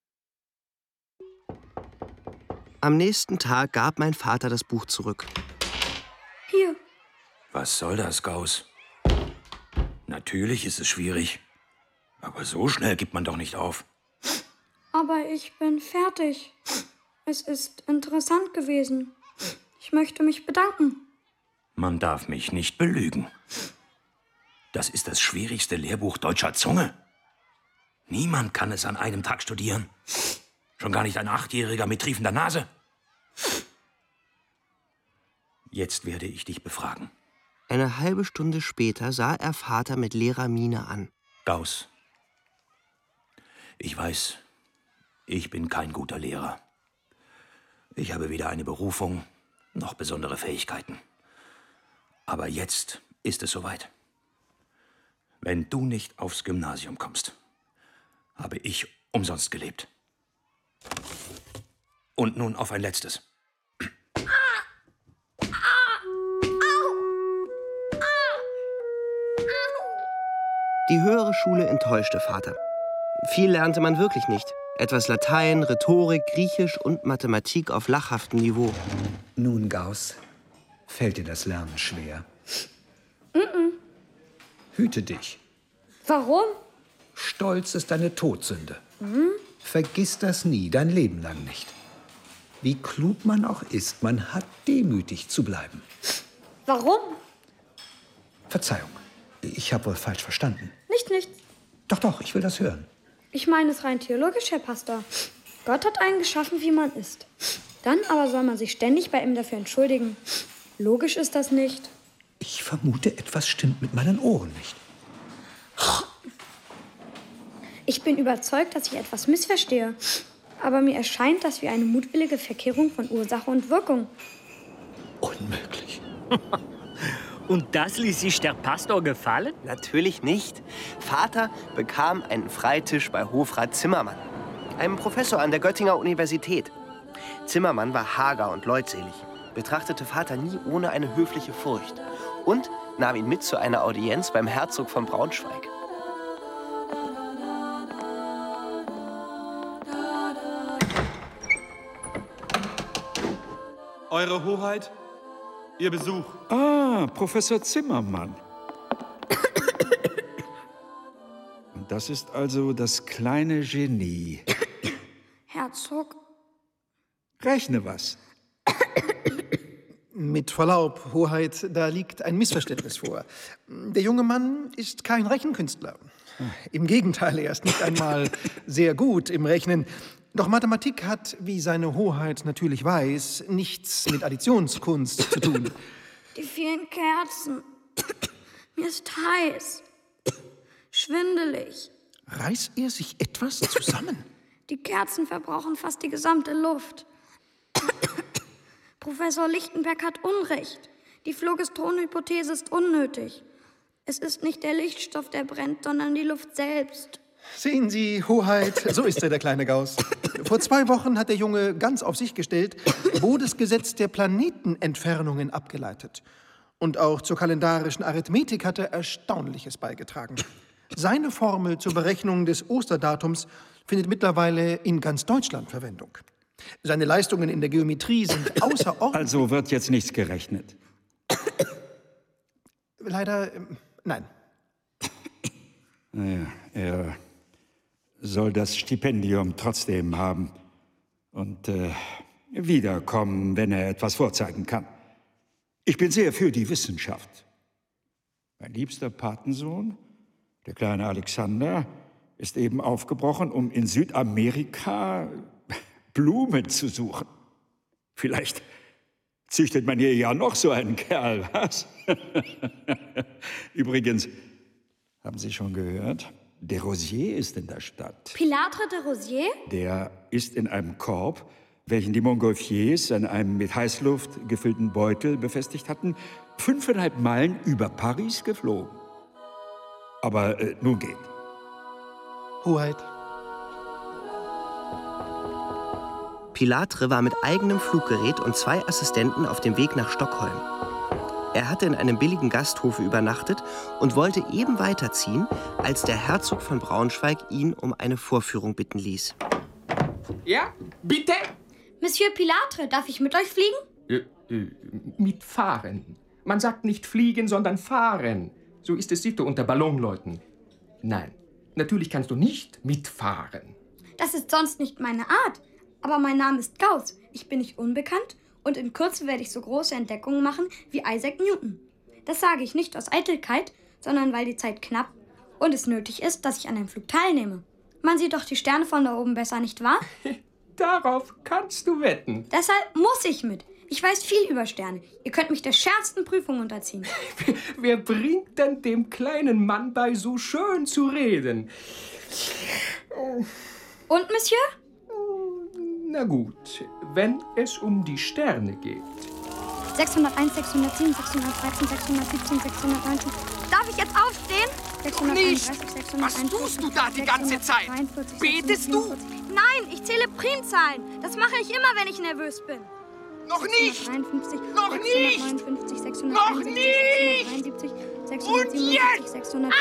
Am nächsten Tag gab mein Vater das Buch zurück. Hier. Was soll das, Gauss? Natürlich ist es schwierig. Aber so schnell gibt man doch nicht auf. Aber ich bin fertig. Es ist interessant gewesen. Ich möchte mich bedanken. Man darf mich nicht belügen. Das ist das schwierigste Lehrbuch deutscher Zunge. Niemand kann es an einem Tag studieren. Schon gar nicht ein Achtjähriger mit triefender Nase. Jetzt werde ich dich befragen. Eine halbe Stunde später sah er Vater mit leerer Miene an. Gauss, ich weiß, ich bin kein guter Lehrer. Ich habe weder eine Berufung noch besondere Fähigkeiten. Aber jetzt ist es soweit. Wenn du nicht aufs Gymnasium kommst, habe ich umsonst gelebt. Und nun auf ein letztes. Die höhere Schule enttäuschte Vater. Viel lernte man wirklich nicht. Etwas Latein, Rhetorik, Griechisch und Mathematik auf lachhaftem Niveau. Nun, Gauss, fällt dir das Lernen schwer? Mm-mm. Hüte dich. Warum? Stolz ist eine Todsünde. Hm? Vergiss das nie, dein Leben lang nicht. Wie klug man auch ist, man hat demütig zu bleiben. Warum? Verzeihung, ich habe wohl falsch verstanden. Nicht nichts. Doch, doch, ich will das hören. Ich meine es rein theologisch, Herr Pastor. Gott hat einen geschaffen, wie man ist. Dann aber soll man sich ständig bei ihm dafür entschuldigen. Logisch ist das nicht. Ich vermute, etwas stimmt mit meinen Ohren nicht. Ich bin überzeugt, dass ich etwas missverstehe. Aber mir erscheint das wie eine mutwillige Verkehrung von Ursache und Wirkung. Unmöglich. Und das ließ sich der Pastor gefallen? Natürlich nicht. Vater bekam einen Freitisch bei Hofrat Zimmermann. einem Professor an der Göttinger Universität. Zimmermann war hager und leutselig, betrachtete Vater nie ohne eine höfliche Furcht und nahm ihn mit zu einer Audienz beim Herzog von Braunschweig. Eure Hoheit, Ihr Besuch. Ah, Professor Zimmermann. Und das ist also das kleine Genie. Herzog? Rechne was. Mit Verlaub, Hoheit, da liegt ein Missverständnis vor. Der junge Mann ist kein Rechenkünstler. Im Gegenteil, er ist nicht einmal sehr gut im Rechnen. Doch Mathematik hat, wie seine Hoheit natürlich weiß, nichts mit Additionskunst zu tun. Die vielen Kerzen. Mir ist heiß. Schwindelig. Reißt er sich etwas zusammen? Die Kerzen verbrauchen fast die gesamte Luft. Professor Lichtenberg hat Unrecht. Die Phlogiston-Hypothese ist unnötig. Es ist nicht der Lichtstoff, der brennt, sondern die Luft selbst. Sehen Sie, Hoheit, so ist er, der kleine Gauss. Vor zwei Wochen hat der Junge ganz auf sich gestellt, Bodes Gesetz der Planetenentfernungen abgeleitet. Und auch zur kalendarischen Arithmetik hat er Erstaunliches beigetragen. Seine Formel zur Berechnung des Osterdatums findet mittlerweile in ganz Deutschland Verwendung. Seine Leistungen in der Geometrie sind außerordentlich... Also wird jetzt nichts gerechnet? Leider, ähm, nein. Naja, er soll das Stipendium trotzdem haben und äh, wiederkommen, wenn er etwas vorzeigen kann. Ich bin sehr für die Wissenschaft. Mein liebster Patensohn, der kleine Alexander, ist eben aufgebrochen, um in Südamerika Blumen zu suchen. Vielleicht züchtet man hier ja noch so einen Kerl, was? Übrigens, haben Sie schon gehört? Der Rosier ist in der Stadt. Pilatre de Rosier? Der ist in einem Korb, welchen die Montgolfiers an einem mit Heißluft gefüllten Beutel befestigt hatten, fünfeinhalb Meilen über Paris geflogen. Aber äh, nun geht. Hoheit. Pilatre war mit eigenem Fluggerät und zwei Assistenten auf dem Weg nach Stockholm. Er hatte in einem billigen Gasthofe übernachtet und wollte eben weiterziehen, als der Herzog von Braunschweig ihn um eine Vorführung bitten ließ. Ja, bitte? Monsieur Pilatre, darf ich mit euch fliegen? Äh, äh, mitfahren. Man sagt nicht fliegen, sondern fahren. So ist es Sitte unter Ballonleuten. Nein, natürlich kannst du nicht mitfahren. Das ist sonst nicht meine Art. Aber mein Name ist Gauss. Ich bin nicht unbekannt und in Kürze werde ich so große Entdeckungen machen wie Isaac Newton. Das sage ich nicht aus Eitelkeit, sondern weil die Zeit knapp und es nötig ist, dass ich an dem Flug teilnehme. Man sieht doch die Sterne von da oben besser, nicht wahr? Darauf kannst du wetten. Deshalb muss ich mit. Ich weiß viel über Sterne. Ihr könnt mich der schärfsten Prüfung unterziehen. Wer bringt denn dem kleinen Mann bei, so schön zu reden? Und, Monsieur? Na gut, wenn es um die Sterne geht. sechshunderteins, sechshundertsieben, sechshundertdreizehn, sechshundertsiebzehn, sechshundertneunzehn. Darf ich jetzt aufstehen? Nicht! Was tust du da die ganze Zeit? Betest du? Nein, ich zähle Primzahlen. Das mache ich immer, wenn ich nervös bin. Noch nicht! Noch nicht! Noch nicht! Und jetzt! Ah!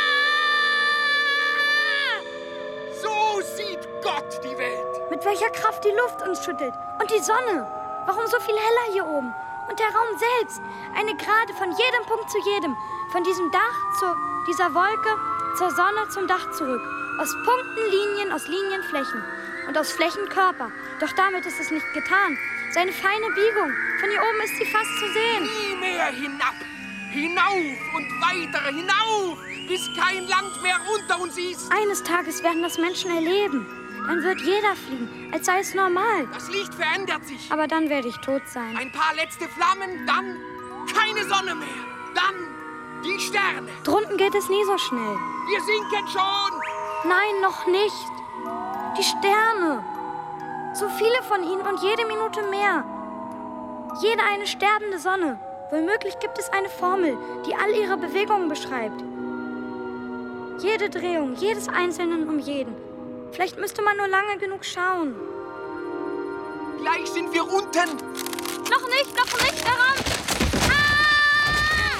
So sieht Gott die Welt! Mit welcher Kraft die Luft uns schüttelt. Und die Sonne. Warum so viel heller hier oben? Und der Raum selbst. Eine Gerade von jedem Punkt zu jedem. Von diesem Dach zu dieser Wolke, zur Sonne, zum Dach zurück. Aus Punkten, Linien, aus Linien, Flächen. Und aus Flächen Körper. Doch damit ist es nicht getan. Seine feine Biegung. Von hier oben ist sie fast zu sehen. Nie mehr hinab. Hinauf und weiter hinauf. Bis kein Land mehr unter uns ist. Eines Tages werden das Menschen erleben. Dann wird jeder fliegen, als sei es normal. Das Licht verändert sich. Aber dann werde ich tot sein. Ein paar letzte Flammen, dann keine Sonne mehr. Dann die Sterne. Drunten geht es nie so schnell. Wir sinken schon. Nein, noch nicht. Die Sterne. So viele von ihnen und jede Minute mehr. Jede eine sterbende Sonne. Womöglich gibt es eine Formel, die all ihre Bewegungen beschreibt. Jede Drehung, jedes Einzelnen um jeden. Vielleicht müsste man nur lange genug schauen. Gleich sind wir unten. Noch nicht, noch nicht, der Raum. Ah!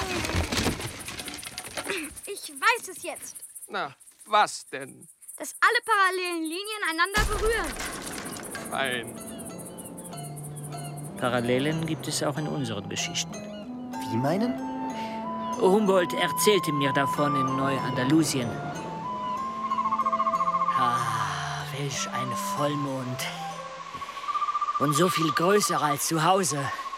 Ich weiß es jetzt. Na, was denn? Dass alle parallelen Linien einander berühren. Fein. Parallelen gibt es auch in unseren Geschichten. Wie meinen? Humboldt erzählte mir davon in Neu-Andalusien. Ah, welch ein Vollmond. Und so viel größer als zu Hause.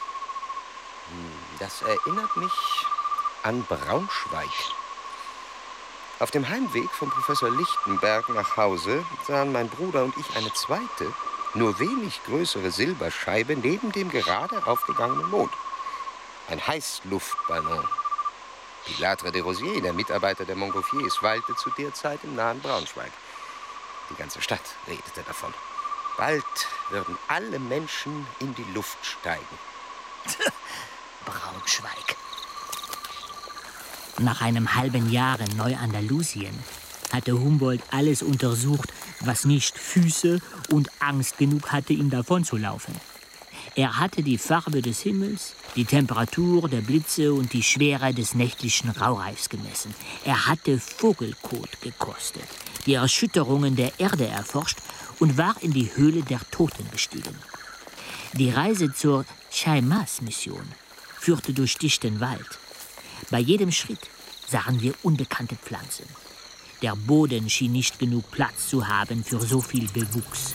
Das erinnert mich an Braunschweig. Auf dem Heimweg von Professor Lichtenberg nach Hause sahen mein Bruder und ich eine zweite, nur wenig größere Silberscheibe neben dem gerade aufgegangenen Mond. Ein Heißluftballon. Pilatre de Rosier, der Mitarbeiter der Montgolfiers, weilte zu der Zeit im nahen Braunschweig. Die ganze Stadt redete davon. Bald würden alle Menschen in die Luft steigen. Braunschweig. Nach einem halben Jahr in Neu-Andalusien hatte Humboldt alles untersucht, was nicht Füße und Angst genug hatte, ihm davonzulaufen. Er hatte die Farbe des Himmels, die Temperatur der Blitze und die Schwere des nächtlichen Raureifs gemessen. Er hatte Vogelkot gekostet, die Erschütterungen der Erde erforscht und war in die Höhle der Toten gestiegen. Die Reise zur Chaymas-Mission führte durch dichten Wald. Bei jedem Schritt sahen wir unbekannte Pflanzen. Der Boden schien nicht genug Platz zu haben für so viel Bewuchs.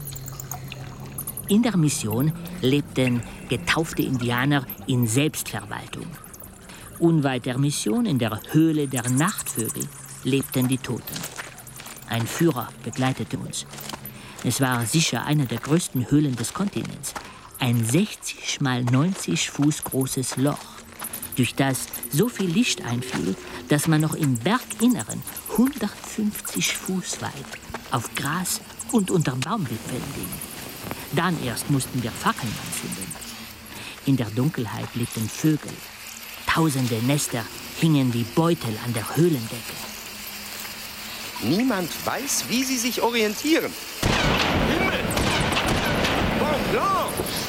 In der Mission lebten getaufte Indianer in Selbstverwaltung. Unweit der Mission, in der Höhle der Nachtvögel, lebten die Toten. Ein Führer begleitete uns. Es war sicher eine der größten Höhlen des Kontinents. Ein sechzig mal neunzig Fuß großes Loch, durch das so viel Licht einfiel, dass man noch im Berginneren hundertfünfzig Fuß weit auf Gras und unter Baumwipfeln ging. Dann erst mussten wir Fackeln anzünden. In der Dunkelheit lebten Vögel. Tausende Nester hingen wie Beutel an der Höhlendecke. Niemand weiß, wie sie sich orientieren. Himmel! Mont Blanc!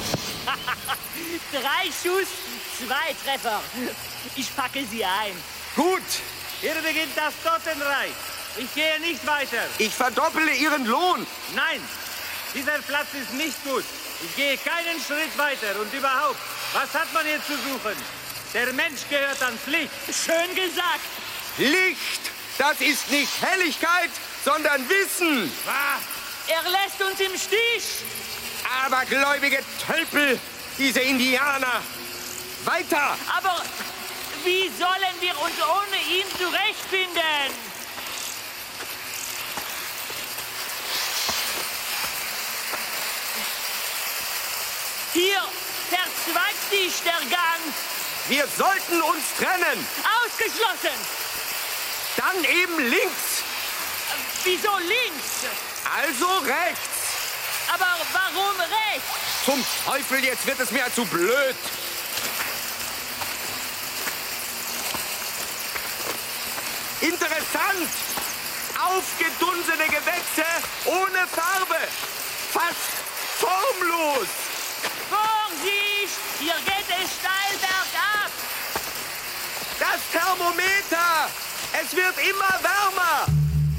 Drei Schuss, zwei Treffer. Ich packe sie ein. Gut. Hier beginnt das Totenreich. Ich gehe nicht weiter. Ich verdopple Ihren Lohn. Nein, dieser Platz ist nicht gut. Ich gehe keinen Schritt weiter. Und überhaupt, was hat man hier zu suchen? Der Mensch gehört ans Licht. Schön gesagt. Licht, das ist nicht Helligkeit, sondern Wissen. Ah. Er lässt uns im Stich. Abergläubige Tölpel, diese Indianer. Weiter! Aber wie sollen wir uns ohne ihn zurechtfinden? Hier verzweigt sich der Gang. Wir sollten uns trennen. Ausgeschlossen. Dann eben links. Wieso links? Also rechts. Aber warum rechts? Zum Teufel, jetzt wird es mir zu blöd. Interessant. Aufgedunsene Gewächse ohne Farbe. Fast formlos. Vorsicht! Hier geht es steil bergab. Das Thermometer. Es wird immer wärmer.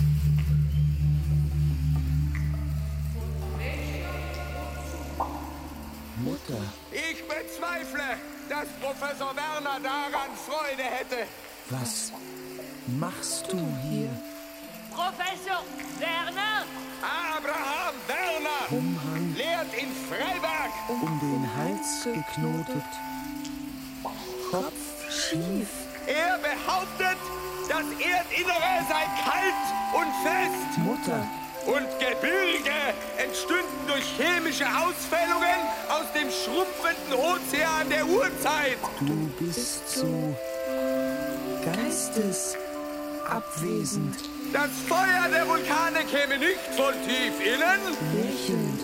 Mutter. Ich bezweifle, dass Professor Werner daran Freude hätte. Was machst du hier? Professor Werner? Abraham Werner! Umhang. Lehrt in Freiberg! Um den Hals geknotet. Kopf schief. Er behauptet, das Erdinnere sei kalt und fest. Mutter. Und Gebirge entstünden durch chemische Ausfällungen aus dem schrumpfenden Ozean der Urzeit. Du bist so geistesabwesend. Das Feuer der Vulkane käme nicht von tief innen. Lächelnd.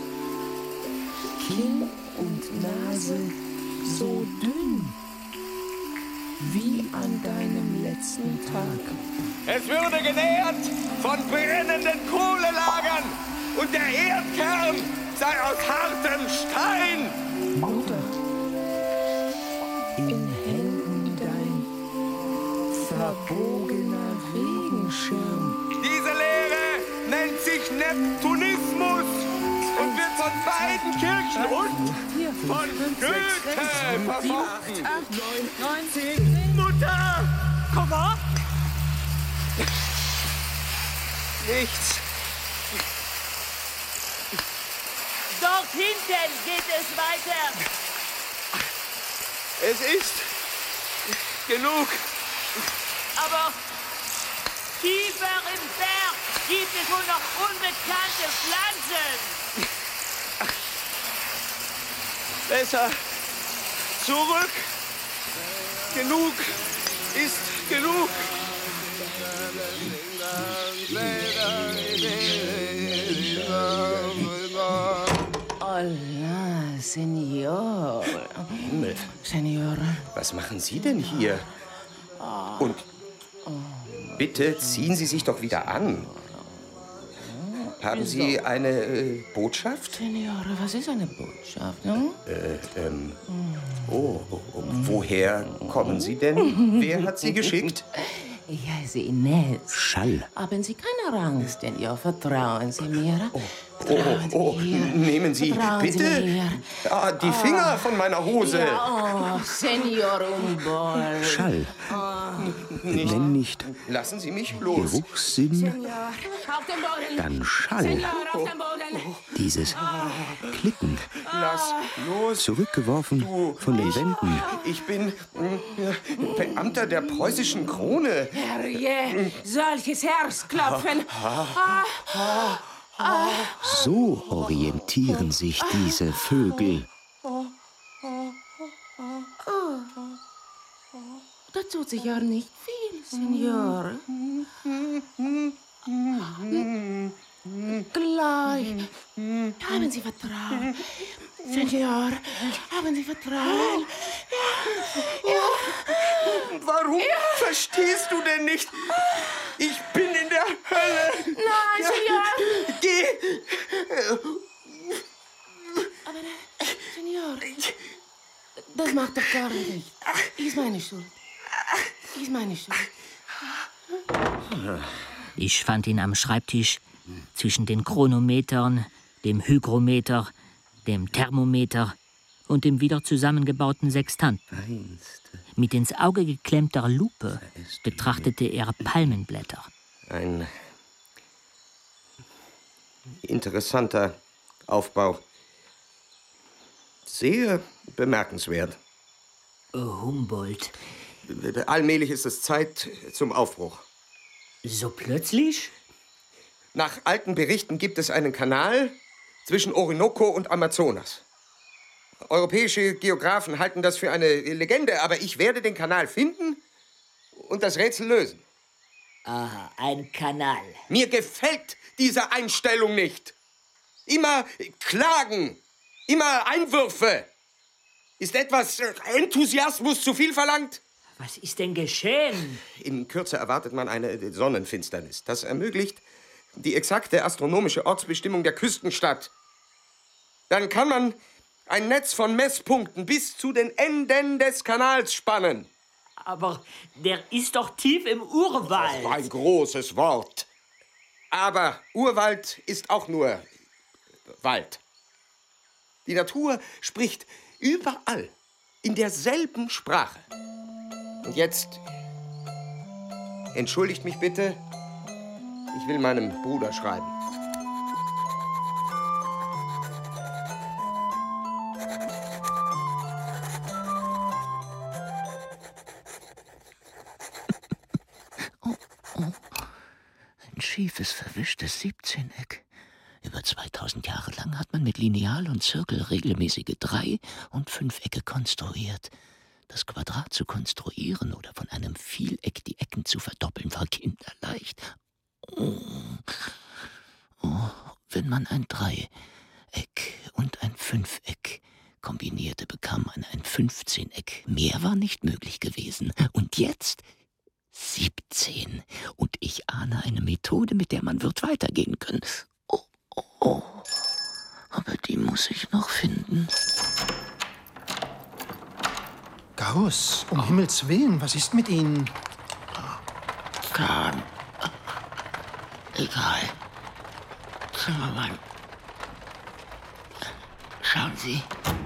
Kinn und Nase so dünn. wie an deinem letzten Tag. Es würde genährt von brennenden Kohlelagern und der Erdkern sei aus hartem Stein. Mutter, in Händen dein verbogener Regenschirm. Diese Lehre nennt sich Neptunismus und wird von beiden Kirchen und von Goethe verfochten. Mutter! Comment? Nichts. Dort hinten geht es weiter. Es ist genug. Aber tiefer im Berg gibt es wohl noch unbekannte Pflanzen. Besser zurück. Genug ist genug. Hola, Senor. Senor. Was machen Sie denn hier? Und bitte ziehen Sie sich doch wieder an. Haben Sie eine äh, Botschaft? Senor, was ist eine Botschaft? Hm? Äh, ähm, oh, oh, oh, woher kommen Sie denn? Wer hat Sie geschickt? Ich heiße Inés. Schall. Haben Sie keine Angst, Senor. Vertrauen Sie mir. Oh, oh, oh, nehmen Sie Vertrauen bitte Sie mir. Ah, die Finger von meiner Hose. Ja, oh, Senor Humboldt. Schall. Wenn nicht Lassen Sie mich los. Geruchssinn, Senor, auf den Boden. dann Schall. Senor, auf den Boden. Dieses Klicken, Lass los. zurückgeworfen von den Wänden. Ich bin äh, Beamter der preußischen Krone. Herrje, solches Herzklopfen. Ah, ah, ah. So orientieren sich diese Vögel. Oh. Da tut sich ja nicht viel, Senor. Gleich. Haben Sie Vertrauen. Senor, haben Sie Vertrauen. Ja. Ja. Warum Ja. verstehst du denn nicht? Ich bin in der Hölle. Nein, Ja. Senor. Geh. Aber, Senor, das macht doch gar nichts. Ist meine Schuld. Ist meine Schuld. Ich fand ihn am Schreibtisch zwischen den Chronometern, dem Hygrometer, dem Thermometer und dem wieder zusammengebauten Sextant. Mit ins Auge geklemmter Lupe betrachtete er Palmenblätter. Ein interessanter Aufbau. Sehr bemerkenswert. Humboldt. Allmählich ist es Zeit zum Aufbruch. So plötzlich? Nach alten Berichten gibt es einen Kanal zwischen Orinoco und Amazonas. Europäische Geographen halten das für eine Legende, aber ich werde den Kanal finden und das Rätsel lösen. Aha, ein Kanal. Mir gefällt diese Einstellung nicht. Immer Klagen, immer Einwürfe. Ist etwas Enthusiasmus zu viel verlangt? Was ist denn geschehen? In Kürze erwartet man eine Sonnenfinsternis. Das ermöglicht die exakte astronomische Ortsbestimmung der Küstenstadt. Dann kann man ein Netz von Messpunkten bis zu den Enden des Kanals spannen. Aber der ist doch tief im Urwald. Oh, ein großes Wort. Aber Urwald ist auch nur Wald. Die Natur spricht überall in derselben Sprache. Und jetzt entschuldigt mich bitte, ich will meinem Bruder schreiben. Ein schiefes, verwischtes Siebzehneck. Über zweitausend Jahre lang hat man mit Lineal und Zirkel regelmäßige Drei- und Fünfecke konstruiert. Das Quadrat zu konstruieren oder von einem Vieleck die Ecken zu verdoppeln, war kinderleicht. Oh. Oh, wenn man ein Dreieck und ein Fünfeck kombinierte, bekam man ein fünfzehn Eck. Mehr war nicht möglich gewesen. Und jetzt siebzehn. Und ich ahne eine Methode, mit der man wird weitergehen können. Oh, oh, oh. Aber die muss ich noch finden. Gauss, um Himmels Willen, was ist mit Ihnen? Kahn. Egal. Zimmermann. Schauen Sie.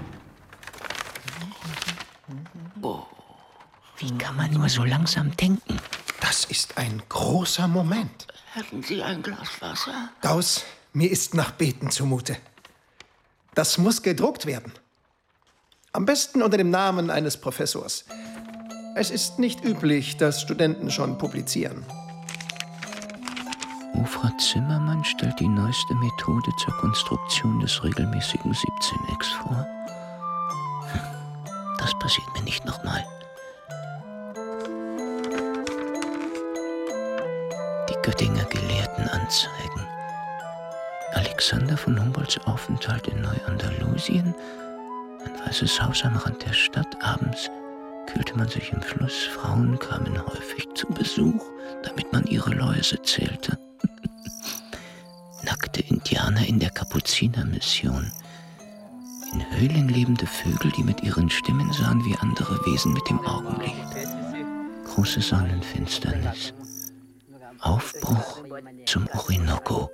Oh, wie kann man nur so langsam denken? Das ist ein großer Moment. Hätten Sie ein Glas Wasser? Gauss, mir ist nach Beten zumute. Das muss gedruckt werden. Am besten unter dem Namen eines Professors. Es ist nicht üblich, dass Studenten schon publizieren. Oh, Frau Zimmermann stellt die neueste Methode zur Konstruktion des regelmäßigen siebzehn Ecks vor. Hm, das passiert mir nicht nochmal. Die Göttinger Gelehrten anzeigen. Alexander von Humboldts Aufenthalt in Neu-Andalusien. Ein weißes Haus am Rand der Stadt. Abends kühlte man sich im Fluss. Frauen kamen häufig zu Besuch, damit man ihre Läuse zählte. Nackte Indianer in der Kapuzinermission. In Höhlen lebende Vögel, die mit ihren Stimmen sahen wie andere Wesen mit dem Augenlicht. Große Sonnenfinsternis. Aufbruch zum Orinoco.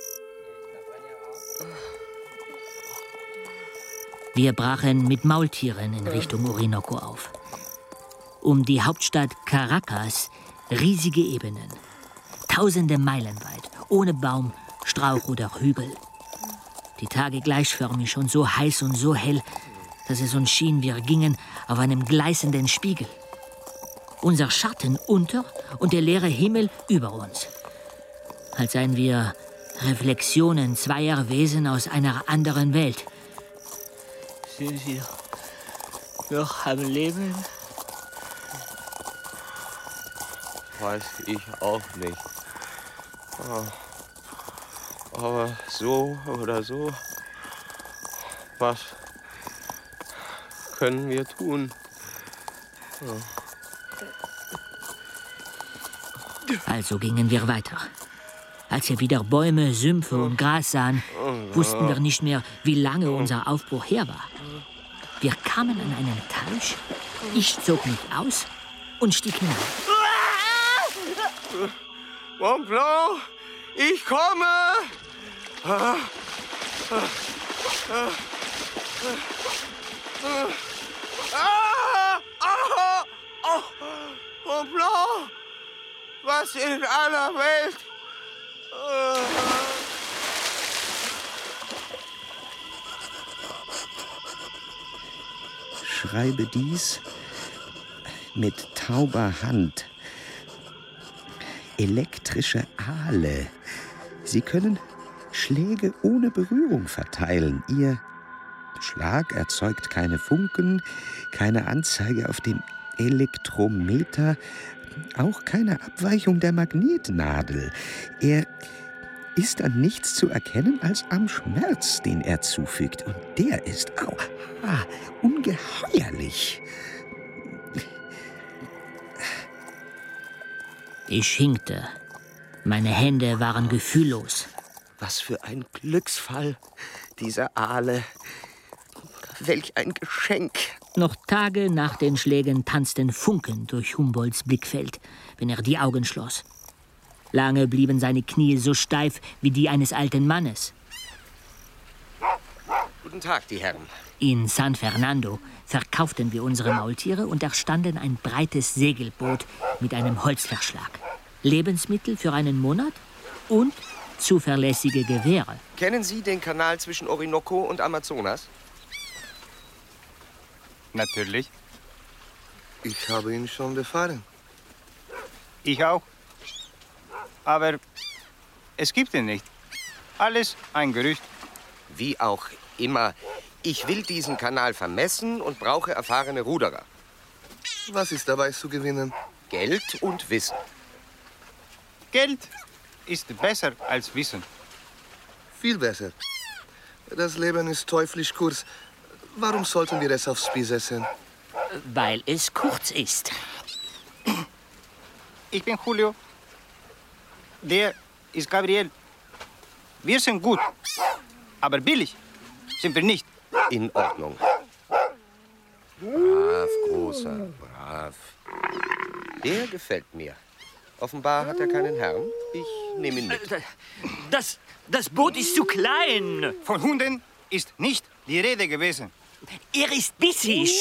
Wir brachen mit Maultieren in Richtung Orinoco auf. Um die Hauptstadt Caracas riesige Ebenen. Tausende Meilen weit, ohne Baum, Strauch oder Hügel. Die Tage gleichförmig und so heiß und so hell, dass es uns schien, wir gingen auf einem gleißenden Spiegel. Unser Schatten unter und der leere Himmel über uns. Als seien wir Reflexionen zweier Wesen aus einer anderen Welt. Sind wir noch am Leben? Weiß ich auch nicht. Oh. Aber so oder so, was können wir tun? Oh. Also gingen wir weiter. Als wir wieder Bäume, Sümpfe und Gras sahen, wussten wir nicht mehr, wie lange unser Aufbruch her war. Wir kamen an einen Teich, ich zog mich aus und stieg hinein. Mont Blanc, ich komme! Ah, ah, ah, ah, ah, oh, Mont Blanc, was in aller Welt? Ah. Schreibe dies mit tauber Hand. Elektrische Aale. Sie können Schläge ohne Berührung verteilen. Ihr Schlag erzeugt keine Funken, keine Anzeige auf dem Elektrometer, auch keine Abweichung der Magnetnadel. Er ist an nichts zu erkennen als am Schmerz, den er zufügt. Und der ist au, ah, ungeheuerlich. Ich hinkte. Meine Hände waren gefühllos. Was für ein Glücksfall, dieser Aale. Welch ein Geschenk. Noch Tage nach den Schlägen tanzten Funken durch Humboldts Blickfeld, wenn er die Augen schloss. Lange blieben seine Knie so steif wie die eines alten Mannes. Guten Tag, die Herren. In San Fernando verkauften wir unsere Maultiere und erstanden ein breites Segelboot mit einem Holzverschlag. Lebensmittel für einen Monat und zuverlässige Gewehre. Kennen Sie den Kanal zwischen Orinoco und Amazonas? Natürlich. Ich habe ihn schon befahren. Ich auch. Aber es gibt ihn nicht. Alles ein Gerücht. Wie auch immer. Ich will diesen Kanal vermessen und brauche erfahrene Ruderer. Was ist dabei zu gewinnen? Geld und Wissen. Geld ist besser als Wissen. Viel besser. Das Leben ist teuflisch kurz. Warum sollten wir es aufs Spieß essen? Weil es kurz ist. Ich bin Julio. Der ist Gabriel. Wir sind gut, aber billig sind wir nicht. In Ordnung. Brav, Großer, brav. Der gefällt mir. Offenbar hat er keinen Herrn. Ich nehme ihn mit. Das, das Boot ist zu klein. Von Hunden ist nicht die Rede gewesen. Er ist bissig.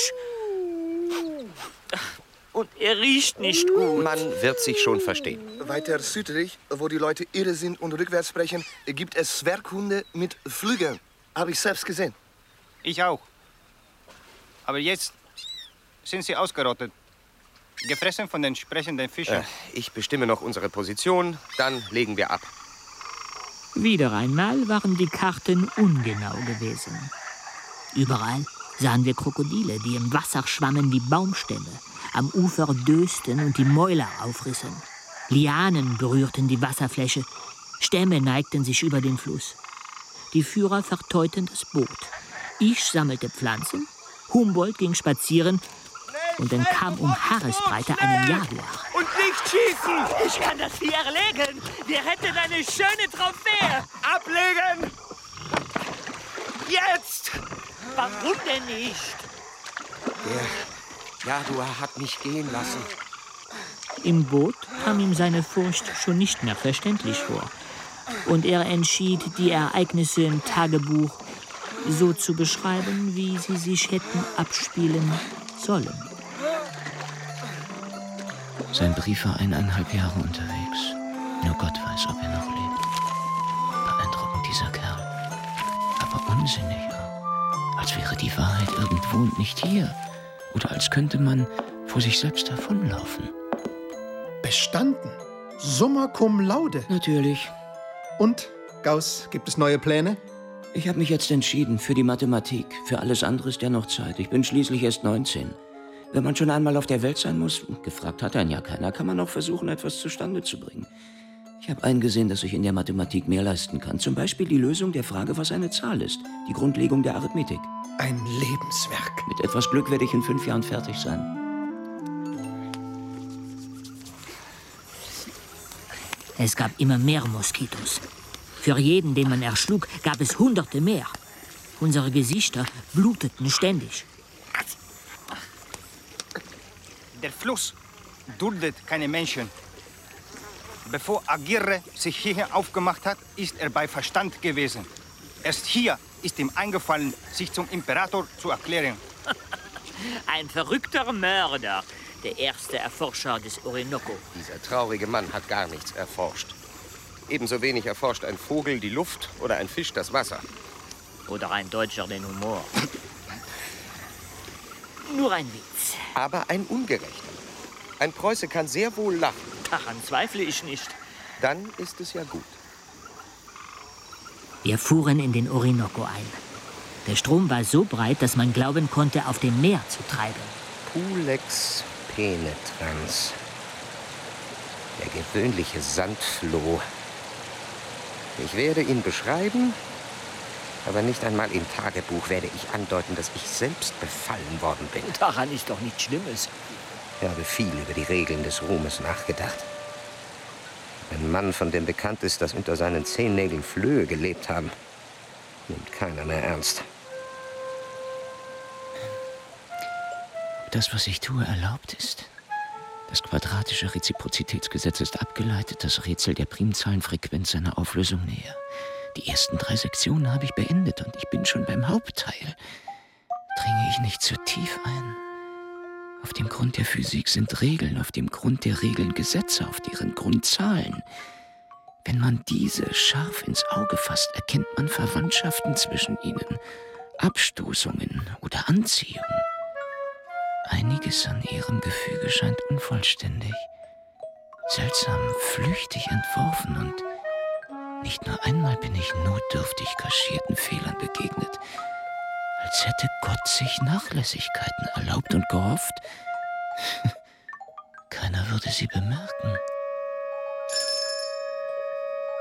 Und er riecht nicht gut. Man wird sich schon verstehen. Weiter südlich, wo die Leute irre sind und rückwärts sprechen, gibt es Zwerghunde mit Flügeln. Habe ich selbst gesehen. Ich auch. Aber jetzt sind sie ausgerottet. Gefressen von den sprechenden Fischen. Äh, ich bestimme noch unsere Position, dann legen wir ab. Wieder einmal waren die Karten ungenau gewesen. Überall sahen wir Krokodile, die im Wasser schwammen wie Baumstämme, am Ufer dösten und die Mäuler aufrissen. Lianen berührten die Wasserfläche, Stämme neigten sich über den Fluss. Die Führer verteuten das Boot. Ich sammelte Pflanzen, Humboldt ging spazieren und dann kam um Haaresbreite einen Jaguar. Und nicht schießen! Ich kann das Vieh erlegen! Wir hätten eine schöne Trophäe! Ablegen! Jetzt! Warum denn nicht? Der Jaguar hat mich gehen lassen. Im Boot kam ihm seine Furcht schon nicht mehr verständlich vor. Und er entschied, die Ereignisse im Tagebuch so zu beschreiben, wie sie sich hätten abspielen sollen. Sein Brief war eineinhalb Jahre unterwegs. Nur Gott weiß, ob er noch lebt. Beeindruckend, dieser Kerl. Aber unsinnig auch. Als wäre die Wahrheit irgendwo und nicht hier. Oder als könnte man vor sich selbst davonlaufen. Bestanden? Summa cum laude? Natürlich. Und, Gauss, gibt es neue Pläne? Ich habe mich jetzt entschieden für die Mathematik. Für alles andere ist ja noch Zeit. Ich bin schließlich erst neunzehn. Wenn man schon einmal auf der Welt sein muss, gefragt hat einen ja keiner, kann man auch versuchen, etwas zustande zu bringen. Ich habe eingesehen, dass ich in der Mathematik mehr leisten kann. Zum Beispiel die Lösung der Frage, was eine Zahl ist. Die Grundlegung der Arithmetik. Ein Lebenswerk. Mit etwas Glück werde ich in fünf Jahren fertig sein. Es gab immer mehr Moskitos. Für jeden, den man erschlug, gab es hunderte mehr. Unsere Gesichter bluteten ständig. Der Fluss duldet keine Menschen. Bevor Aguirre sich hierher aufgemacht hat, ist er bei Verstand gewesen. Erst hier ist ihm eingefallen, sich zum Imperator zu erklären. Ein verrückter Mörder, der erste Erforscher des Orinoco. Dieser traurige Mann hat gar nichts erforscht. Ebenso wenig erforscht ein Vogel die Luft oder ein Fisch das Wasser. Oder ein Deutscher den Humor. Nur ein Witz. Aber ein ungerechter. Ein Preuße kann sehr wohl lachen. Daran zweifle ich nicht. Dann ist es ja gut. Wir fuhren in den Orinoco ein. Der Strom war so breit, dass man glauben konnte, auf dem Meer zu treiben. Pulex penetrans. Der gewöhnliche Sandfloh. Ich werde ihn beschreiben, aber nicht einmal im Tagebuch werde ich andeuten, dass ich selbst befallen worden bin. Daran ist doch nichts Schlimmes. Ich habe viel über die Regeln des Ruhmes nachgedacht. Ein Mann, von dem bekannt ist, dass unter seinen Zehennägeln Flöhe gelebt haben, nimmt keiner mehr ernst. Das, was ich tue, erlaubt ist. Das quadratische Reziprozitätsgesetz ist abgeleitet, das Rätsel der Primzahlenfrequenz seiner Auflösung näher. Die ersten drei Sektionen habe ich beendet und ich bin schon beim Hauptteil. Dringe ich nicht zu tief ein? Auf dem Grund der Physik sind Regeln, auf dem Grund der Regeln Gesetze, auf deren Grund Zahlen. Wenn man diese scharf ins Auge fasst, erkennt man Verwandtschaften zwischen ihnen, Abstoßungen oder Anziehung. Einiges an ihrem Gefüge scheint unvollständig, seltsam flüchtig entworfen und nicht nur einmal bin ich notdürftig kaschierten Fehlern begegnet, als hätte Gott sich Nachlässigkeiten erlaubt und gehofft, keiner würde sie bemerken.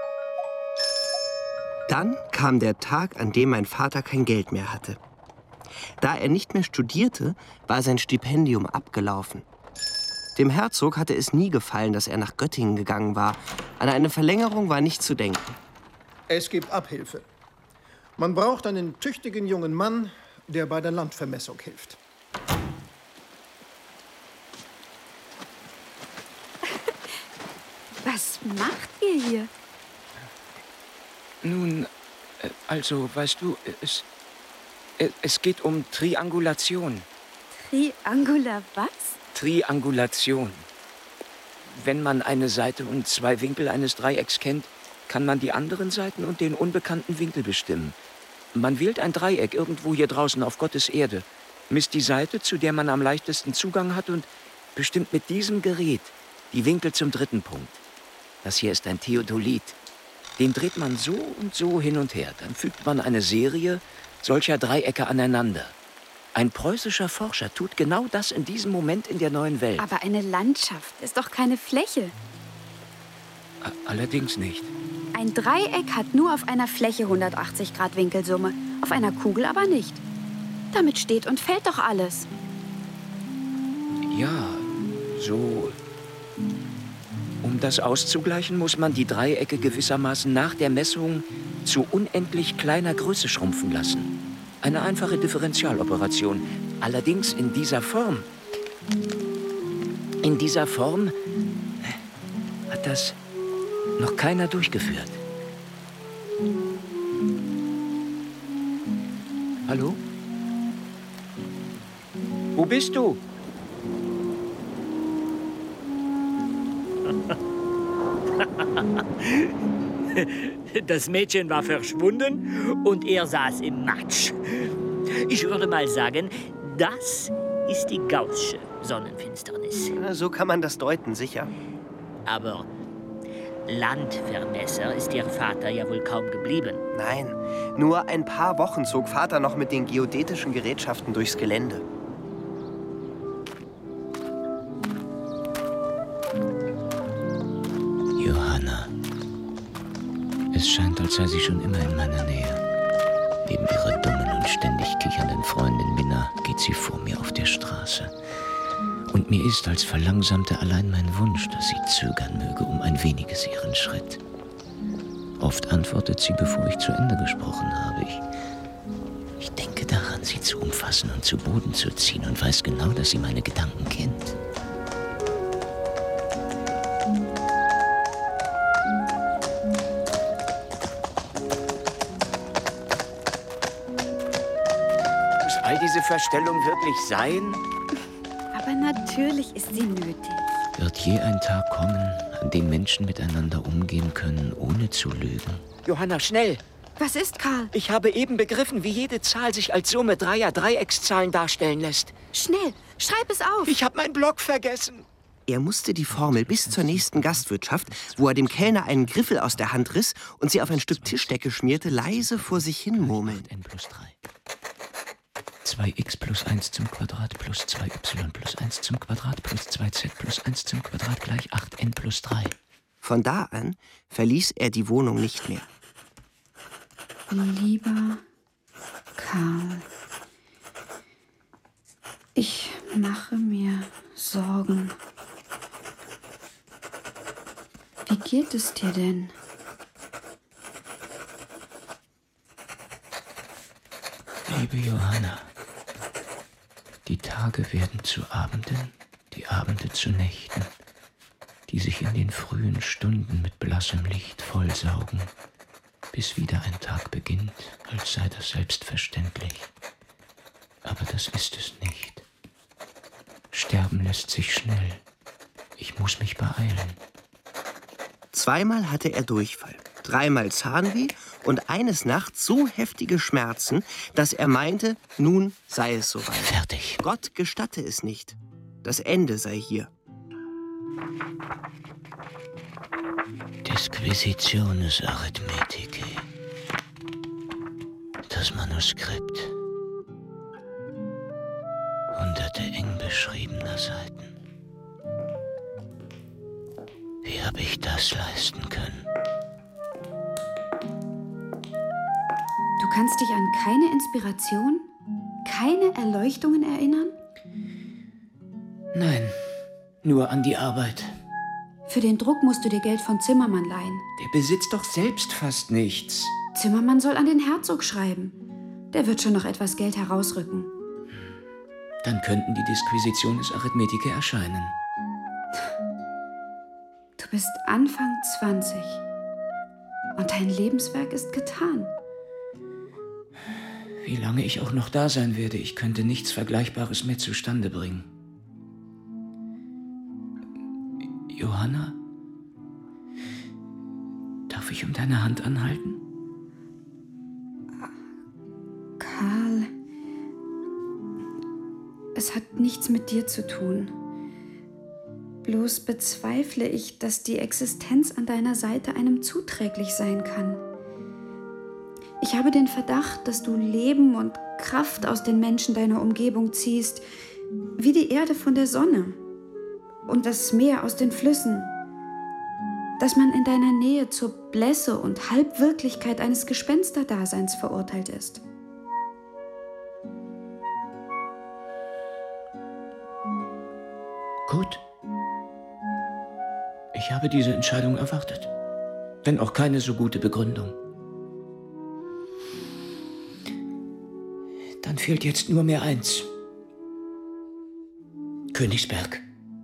Dann kam der Tag, an dem mein Vater kein Geld mehr hatte. Da er nicht mehr studierte, war sein Stipendium abgelaufen. Dem Herzog hatte es nie gefallen, dass er nach Göttingen gegangen war. An eine Verlängerung war nicht zu denken. Es gibt Abhilfe. Man braucht einen tüchtigen jungen Mann, der bei der Landvermessung hilft. Was macht ihr hier? Nun, äh, also, weißt du, es, äh, es geht um Triangulation. Triangular was? Triangulation. Wenn man eine Seite und zwei Winkel eines Dreiecks kennt, kann man die anderen Seiten und den unbekannten Winkel bestimmen. Man wählt ein Dreieck irgendwo hier draußen auf Gottes Erde, misst die Seite, zu der man am leichtesten Zugang hat und bestimmt mit diesem Gerät die Winkel zum dritten Punkt. Das hier ist ein Theodolit. Den dreht man so und so hin und her. Dann fügt man eine Serie solcher Dreiecke aneinander. Ein preußischer Forscher tut genau das in diesem Moment in der neuen Welt. Aber eine Landschaft ist doch keine Fläche. Allerdings nicht. Ein Dreieck hat nur auf einer Fläche hundertachtzig Grad Winkelsumme, auf einer Kugel aber nicht. Damit steht und fällt doch alles. Ja, so. Um das auszugleichen, muss man die Dreiecke gewissermaßen nach der Messung zu unendlich kleiner Größe schrumpfen lassen. Eine einfache Differentialoperation. Allerdings in dieser Form. In dieser Form hat das noch keiner durchgeführt. Hallo? Wo bist du? Das Mädchen war verschwunden und er saß im Matsch. Ich würde mal sagen, das ist die Gaußsche Sonnenfinsternis. Ja, so kann man das deuten, sicher. Aber Landvermesser ist Ihr Vater ja wohl kaum geblieben. Nein, nur ein paar Wochen zog Vater noch mit den geodätischen Gerätschaften durchs Gelände. Johanna. Es scheint, als sei sie schon immer in meiner Nähe. Neben ihrer dummen und ständig kichernden Freundin Minna geht sie vor mir auf der Straße. Und mir ist, als verlangsamte allein mein Wunsch, dass sie zögern möge um ein weniges ihren Schritt. Oft antwortet sie, bevor ich zu Ende gesprochen habe. Ich, ich denke daran, sie zu umfassen und zu Boden zu ziehen und weiß genau, dass sie meine Gedanken kennt. Diese Verstellung wirklich sein? Aber natürlich ist sie nötig. Wird je ein Tag kommen, an dem Menschen miteinander umgehen können, ohne zu lügen? Johanna, schnell! Was ist, Karl? Ich habe eben begriffen, wie jede Zahl sich als Summe dreier Dreieckszahlen darstellen lässt. Schnell, schreib es auf! Ich habe meinen Block vergessen. Er musste die Formel bis zur nächsten Gastwirtschaft, wo er dem Kellner einen Griffel aus der Hand riss und sie auf ein Stück Tischdecke schmierte, leise vor sich hin murmeln. n plus drei. zwei x plus eins zum Quadrat plus zwei y plus eins zum Quadrat plus zwei z plus eins zum Quadrat gleich acht n plus drei. Von da an verließ er die Wohnung nicht mehr. Lieber Karl, ich mache mir Sorgen. Wie geht es dir denn? Liebe Johanna, die Tage werden zu Abenden, die Abende zu Nächten, die sich in den frühen Stunden mit blassem Licht vollsaugen, bis wieder ein Tag beginnt, als sei das selbstverständlich. Aber das ist es nicht. Sterben lässt sich schnell. Ich muss mich beeilen. Zweimal hatte er Durchfall, dreimal Zahnweh und eines Nachts so heftige Schmerzen, dass er meinte, nun sei es soweit. Fertig. Gott gestatte es nicht. Das Ende sei hier. Disquisitiones Arithmeticae. Das Manuskript. Hunderte eng beschriebener Seiten. Wie habe ich das leisten können? Du kannst dich an keine Inspiration, keine Erleuchtungen erinnern? Nein, nur an die Arbeit. Für den Druck musst du dir Geld von Zimmermann leihen. Der besitzt doch selbst fast nichts. Zimmermann soll an den Herzog schreiben. Der wird schon noch etwas Geld herausrücken. Dann könnten die Disquisitiones Arithmeticae erscheinen. Du bist Anfang zwanzig. Und dein Lebenswerk ist getan. Wie lange ich auch noch da sein werde, ich könnte nichts Vergleichbares mehr zustande bringen. Johanna? Darf ich um deine Hand anhalten? Karl, es hat nichts mit dir zu tun. Bloß bezweifle ich, dass die Existenz an deiner Seite einem zuträglich sein kann. Ich habe den Verdacht, dass du Leben und Kraft aus den Menschen deiner Umgebung ziehst, wie die Erde von der Sonne und das Meer aus den Flüssen. Dass man in deiner Nähe zur Blässe und Halbwirklichkeit eines Gespensterdaseins verurteilt ist. Gut. Ich habe diese Entscheidung erwartet, wenn auch keine so gute Begründung. Dann fehlt jetzt nur mehr eins. Königsberg.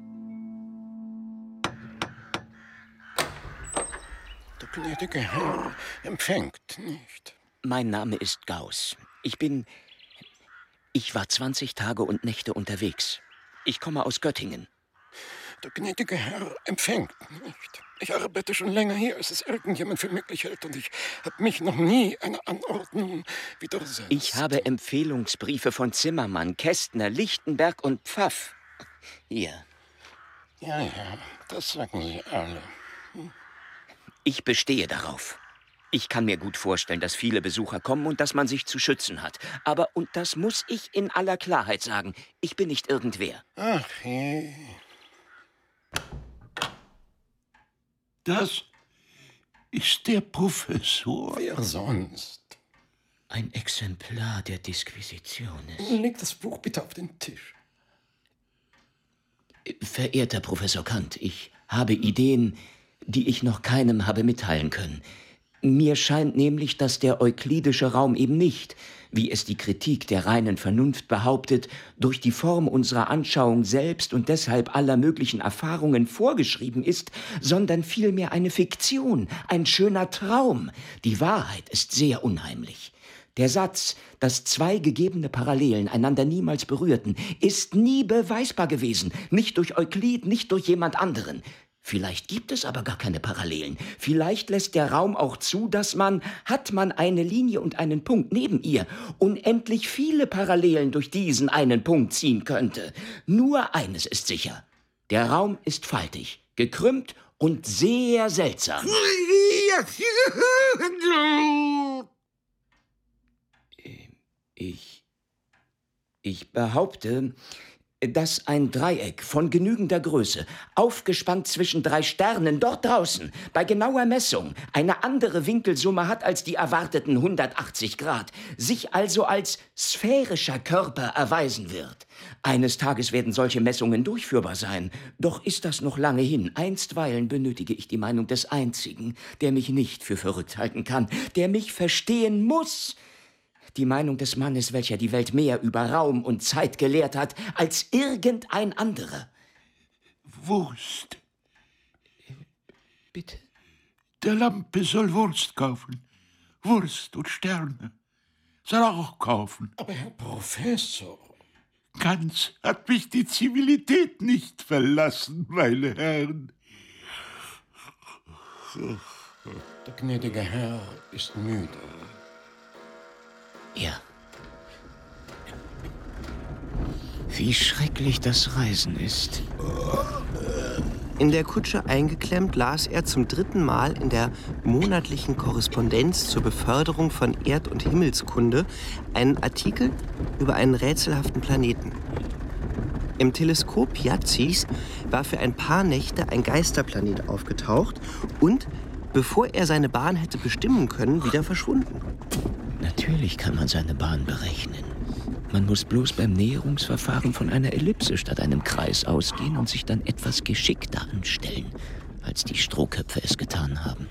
Der gnädige Herr empfängt nicht. Mein Name ist Gauss. Ich bin... Ich war zwanzig Tage und Nächte unterwegs. Ich komme aus Göttingen. Der gnädige Herr empfängt nicht. Ich arbeite schon länger hier, als es irgendjemand für möglich hält, und ich habe mich noch nie einer Anordnung widersetzt. Ich habe Empfehlungsbriefe von Zimmermann, Kästner, Lichtenberg und Pfaff. Hier. Ja, ja, das sagen Sie alle. Hm. Ich bestehe darauf. Ich kann mir gut vorstellen, dass viele Besucher kommen und dass man sich zu schützen hat. Aber, und das muss ich in aller Klarheit sagen, ich bin nicht irgendwer. Ach je. Das ist der Professor. Wer sonst? Ein Exemplar der Disquisitiones. Leg das Buch bitte auf den Tisch. Verehrter Professor Kant, ich habe Ideen, die ich noch keinem habe mitteilen können. Mir scheint nämlich, dass der euklidische Raum eben nicht, wie es die Kritik der reinen Vernunft behauptet, durch die Form unserer Anschauung selbst und deshalb aller möglichen Erfahrungen vorgeschrieben ist, sondern vielmehr eine Fiktion, ein schöner Traum. Die Wahrheit ist sehr unheimlich. Der Satz, dass zwei gegebene Parallelen einander niemals berührten, ist nie beweisbar gewesen, nicht durch Euklid, nicht durch jemand anderen. Vielleicht gibt es aber gar keine Parallelen. Vielleicht lässt der Raum auch zu, dass man, hat man eine Linie und einen Punkt neben ihr, unendlich viele Parallelen durch diesen einen Punkt ziehen könnte. Nur eines ist sicher. Der Raum ist faltig, gekrümmt und sehr seltsam. Ich... Ich behaupte, dass ein Dreieck von genügender Größe, aufgespannt zwischen drei Sternen dort draußen, bei genauer Messung eine andere Winkelsumme hat als die erwarteten hundertachtzig Grad, sich also als sphärischer Körper erweisen wird. Eines Tages werden solche Messungen durchführbar sein, doch ist das noch lange hin. Einstweilen benötige ich die Meinung des Einzigen, der mich nicht für verrückt halten kann, der mich verstehen muss. Die Meinung des Mannes, welcher die Welt mehr über Raum und Zeit gelehrt hat, als irgendein anderer. Wurst. Bitte? Der Lampe soll Wurst kaufen. Wurst und Sterne. Soll er auch kaufen. Aber Herr Professor... Ganz hat mich die Zivilität nicht verlassen, meine Herren. Der gnädige Herr ist müde. Ja. Wie schrecklich das Reisen ist. In der Kutsche eingeklemmt las er zum dritten Mal in der monatlichen Korrespondenz zur Beförderung von Erd- und Himmelskunde einen Artikel über einen rätselhaften Planeten. Im Teleskop Piazzis war für ein paar Nächte ein Geisterplanet aufgetaucht und, bevor er seine Bahn hätte bestimmen können, wieder verschwunden. Natürlich kann man seine Bahn berechnen. Man muss bloß beim Näherungsverfahren von einer Ellipse statt einem Kreis ausgehen und sich dann etwas geschickter anstellen, als die Strohköpfe es getan haben.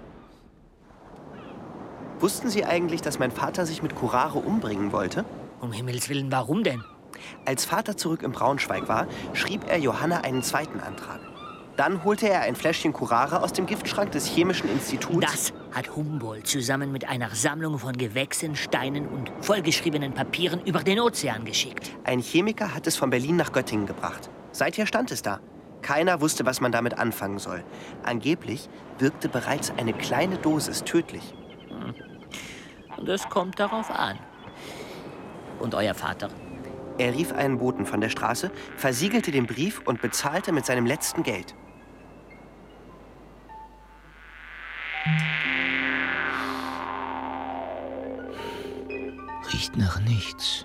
Wussten Sie eigentlich, dass mein Vater sich mit Curare umbringen wollte? Um Himmels Willen, warum denn? Als Vater zurück in Braunschweig war, schrieb er Johanna einen zweiten Antrag. Dann holte er ein Fläschchen Curare aus dem Giftschrank des Chemischen Instituts. Das hat Humboldt zusammen mit einer Sammlung von Gewächsen, Steinen und vollgeschriebenen Papieren über den Ozean geschickt. Ein Chemiker hat es von Berlin nach Göttingen gebracht. Seither stand es da. Keiner wusste, was man damit anfangen soll. Angeblich wirkte bereits eine kleine Dosis tödlich. Und es kommt darauf an. Und euer Vater? Er rief einen Boten von der Straße, versiegelte den Brief und bezahlte mit seinem letzten Geld. Riecht nach nichts.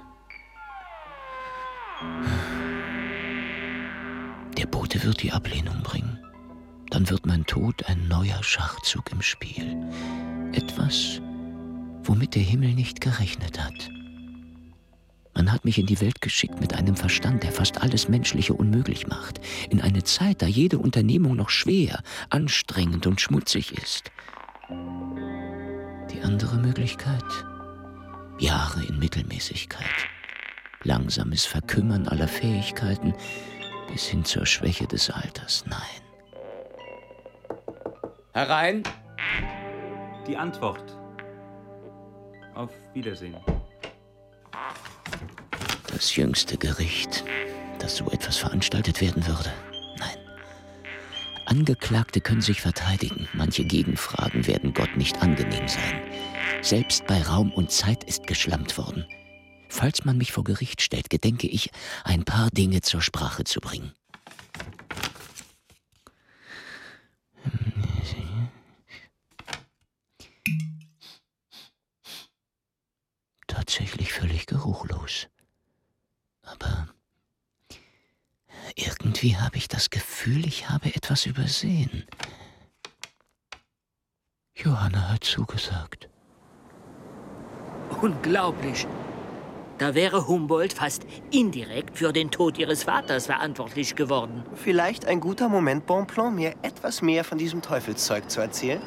Der Bote wird die Ablehnung bringen. Dann wird mein Tod ein neuer Schachzug im Spiel. Etwas, womit der Himmel nicht gerechnet hat. Man hat mich in die Welt geschickt mit einem Verstand, der fast alles Menschliche unmöglich macht. In eine Zeit, da jede Unternehmung noch schwer, anstrengend und schmutzig ist. Die andere Möglichkeit? Jahre in Mittelmäßigkeit. Langsames Verkümmern aller Fähigkeiten bis hin zur Schwäche des Alters. Nein. Herein! Die Antwort. Auf Wiedersehen. Das jüngste Gericht, dass so etwas veranstaltet werden würde. Nein. Angeklagte können sich verteidigen. Manche Gegenfragen werden Gott nicht angenehm sein. Selbst bei Raum und Zeit ist geschlampt worden. Falls man mich vor Gericht stellt, gedenke ich, ein paar Dinge zur Sprache zu bringen. Tatsächlich völlig geruchlos. Aber irgendwie habe ich das Gefühl, ich habe etwas übersehen. Johanna hat zugesagt. Unglaublich. Da wäre Humboldt fast indirekt für den Tod ihres Vaters verantwortlich geworden. Vielleicht ein guter Moment, Bonpland, mir etwas mehr von diesem Teufelszeug zu erzählen?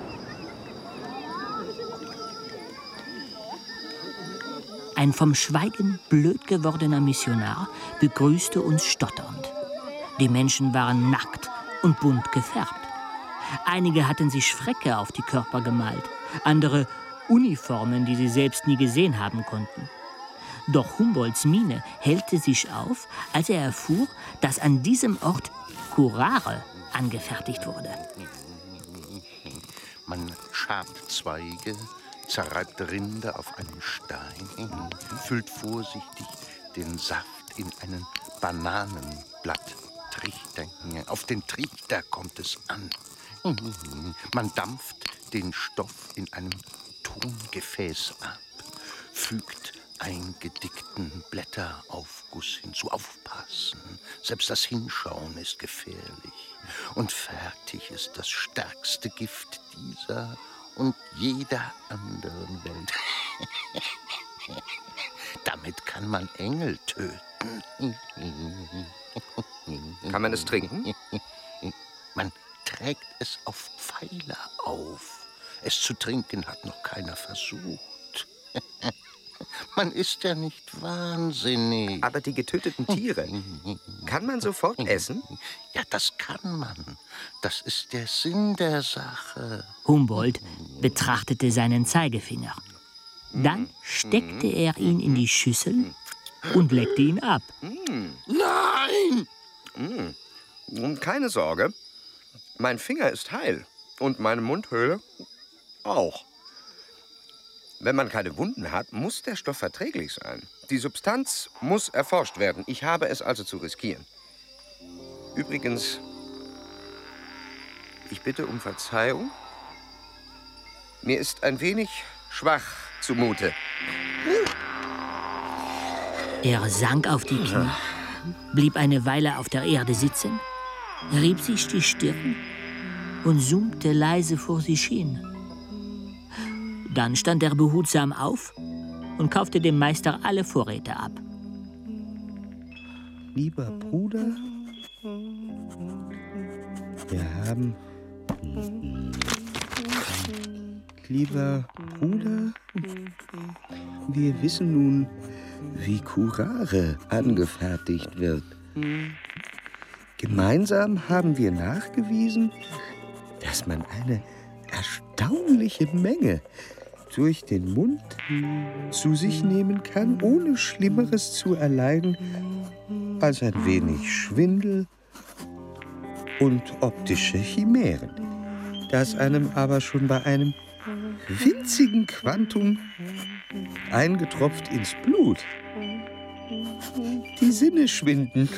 Ein vom Schweigen blöd gewordener Missionar begrüßte uns stotternd. Die Menschen waren nackt und bunt gefärbt. Einige hatten sich Fräcke auf die Körper gemalt, andere Uniformen, die sie selbst nie gesehen haben konnten. Doch Humboldts Miene hellte sich auf, als er erfuhr, dass an diesem Ort Curare angefertigt wurde. Man schabt Zweige, zerreibt Rinde auf einen Stein, füllt vorsichtig den Saft in einen Bananenblatttrichter. Auf den Trichter kommt es an. Man dampft den Stoff in einem Tongefäß ab, fügt eingedickten Blätteraufguss hinzu. Aufpassen, selbst das Hinschauen ist gefährlich. Und fertig ist das stärkste Gift dieser und jeder anderen Welt. Damit kann man Engel töten. Kann man es trinken? Man trägt es auf Pfeiler auf. Es zu trinken hat noch keiner versucht. Man ist ja nicht wahnsinnig. Aber die getöteten Tiere, kann man sofort essen? Ja, das kann man. Das ist der Sinn der Sache. Humboldt betrachtete seinen Zeigefinger. Dann steckte er ihn in die Schüssel und leckte ihn ab. Nein! Keine Sorge, mein Finger ist heil und meine Mundhöhle auch. Wenn man keine Wunden hat, muss der Stoff verträglich sein. Die Substanz muss erforscht werden. Ich habe es also zu riskieren. Übrigens, ich bitte um Verzeihung. Mir ist ein wenig schwach zumute. Er sank auf die Knie, blieb eine Weile auf der Erde sitzen, rieb sich die Stirn und summte leise vor sich hin. Dann stand er behutsam auf und kaufte dem Meister alle Vorräte ab. Lieber Bruder, wir haben... Lieber Bruder, wir wissen nun, wie Curare angefertigt wird. Gemeinsam haben wir nachgewiesen, dass man eine erstaunliche Menge durch den Mund zu sich nehmen kann, ohne Schlimmeres zu erleiden als ein wenig Schwindel und optische Chimären, das einem aber schon bei einem winzigen Quantum eingetropft ins Blut die Sinne schwinden.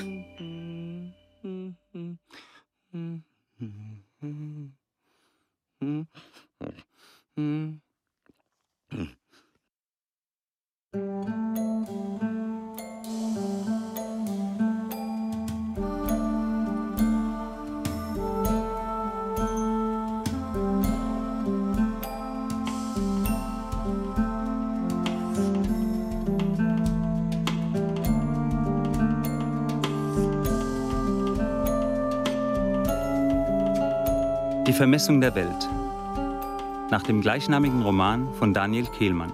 Die Vermessung der Welt. Nach dem gleichnamigen Roman von Daniel Kehlmann.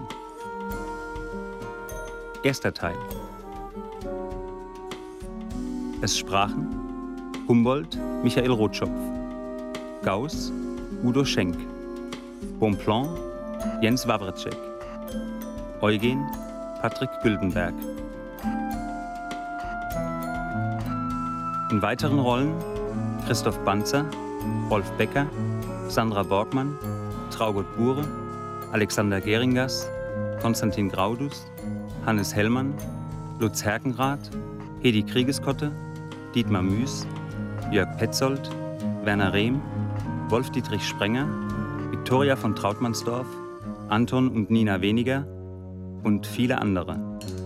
Erster Teil. Es sprachen Humboldt, Michael Rotschopf, Gauss, Udo Schenk, Bonpland, Jens Wawrcek, Eugen, Patrick Güldenberg. In weiteren Rollen Christoph Banzer, Rolf Becker, Sandra Borgmann, Traugott Bure, Alexander Geringers, Konstantin Graudus, Hannes Hellmann, Lutz Herkenrath, Hedi Kriegeskotte, Dietmar Müß, Jörg Petzold, Werner Rehm, Wolf-Dietrich Sprenger, Viktoria von Trautmannsdorf, Anton und Nina Weniger und viele andere.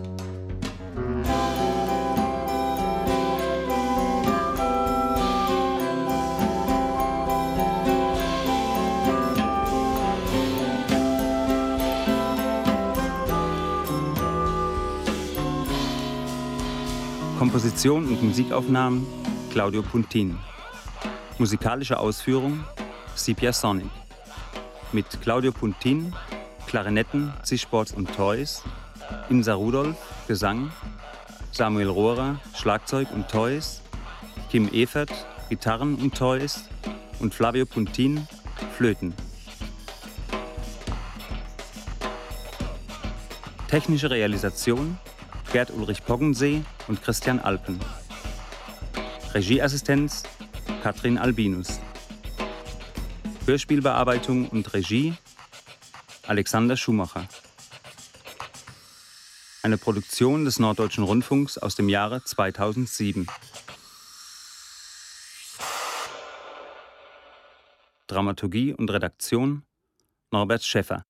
Komposition und Musikaufnahmen Claudio Puntin. Musikalische Ausführung Sepia Sonic. Mit Claudio Puntin, Klarinetten, Zischbords und Toys, Insa Rudolph, Gesang, Samuel Rohrer, Schlagzeug und Toys, Kim Evert, Gitarren und Toys und Flavio Puntin, Flöten. Technische Realisation Gerd Ulrich Poggensee und Christian Alpen. Regieassistenz Katrin Albinus. Hörspielbearbeitung und Regie Alexander Schumacher. Eine Produktion des Norddeutschen Rundfunks aus dem Jahre zweitausendsieben. Dramaturgie und Redaktion Norbert Schäffer.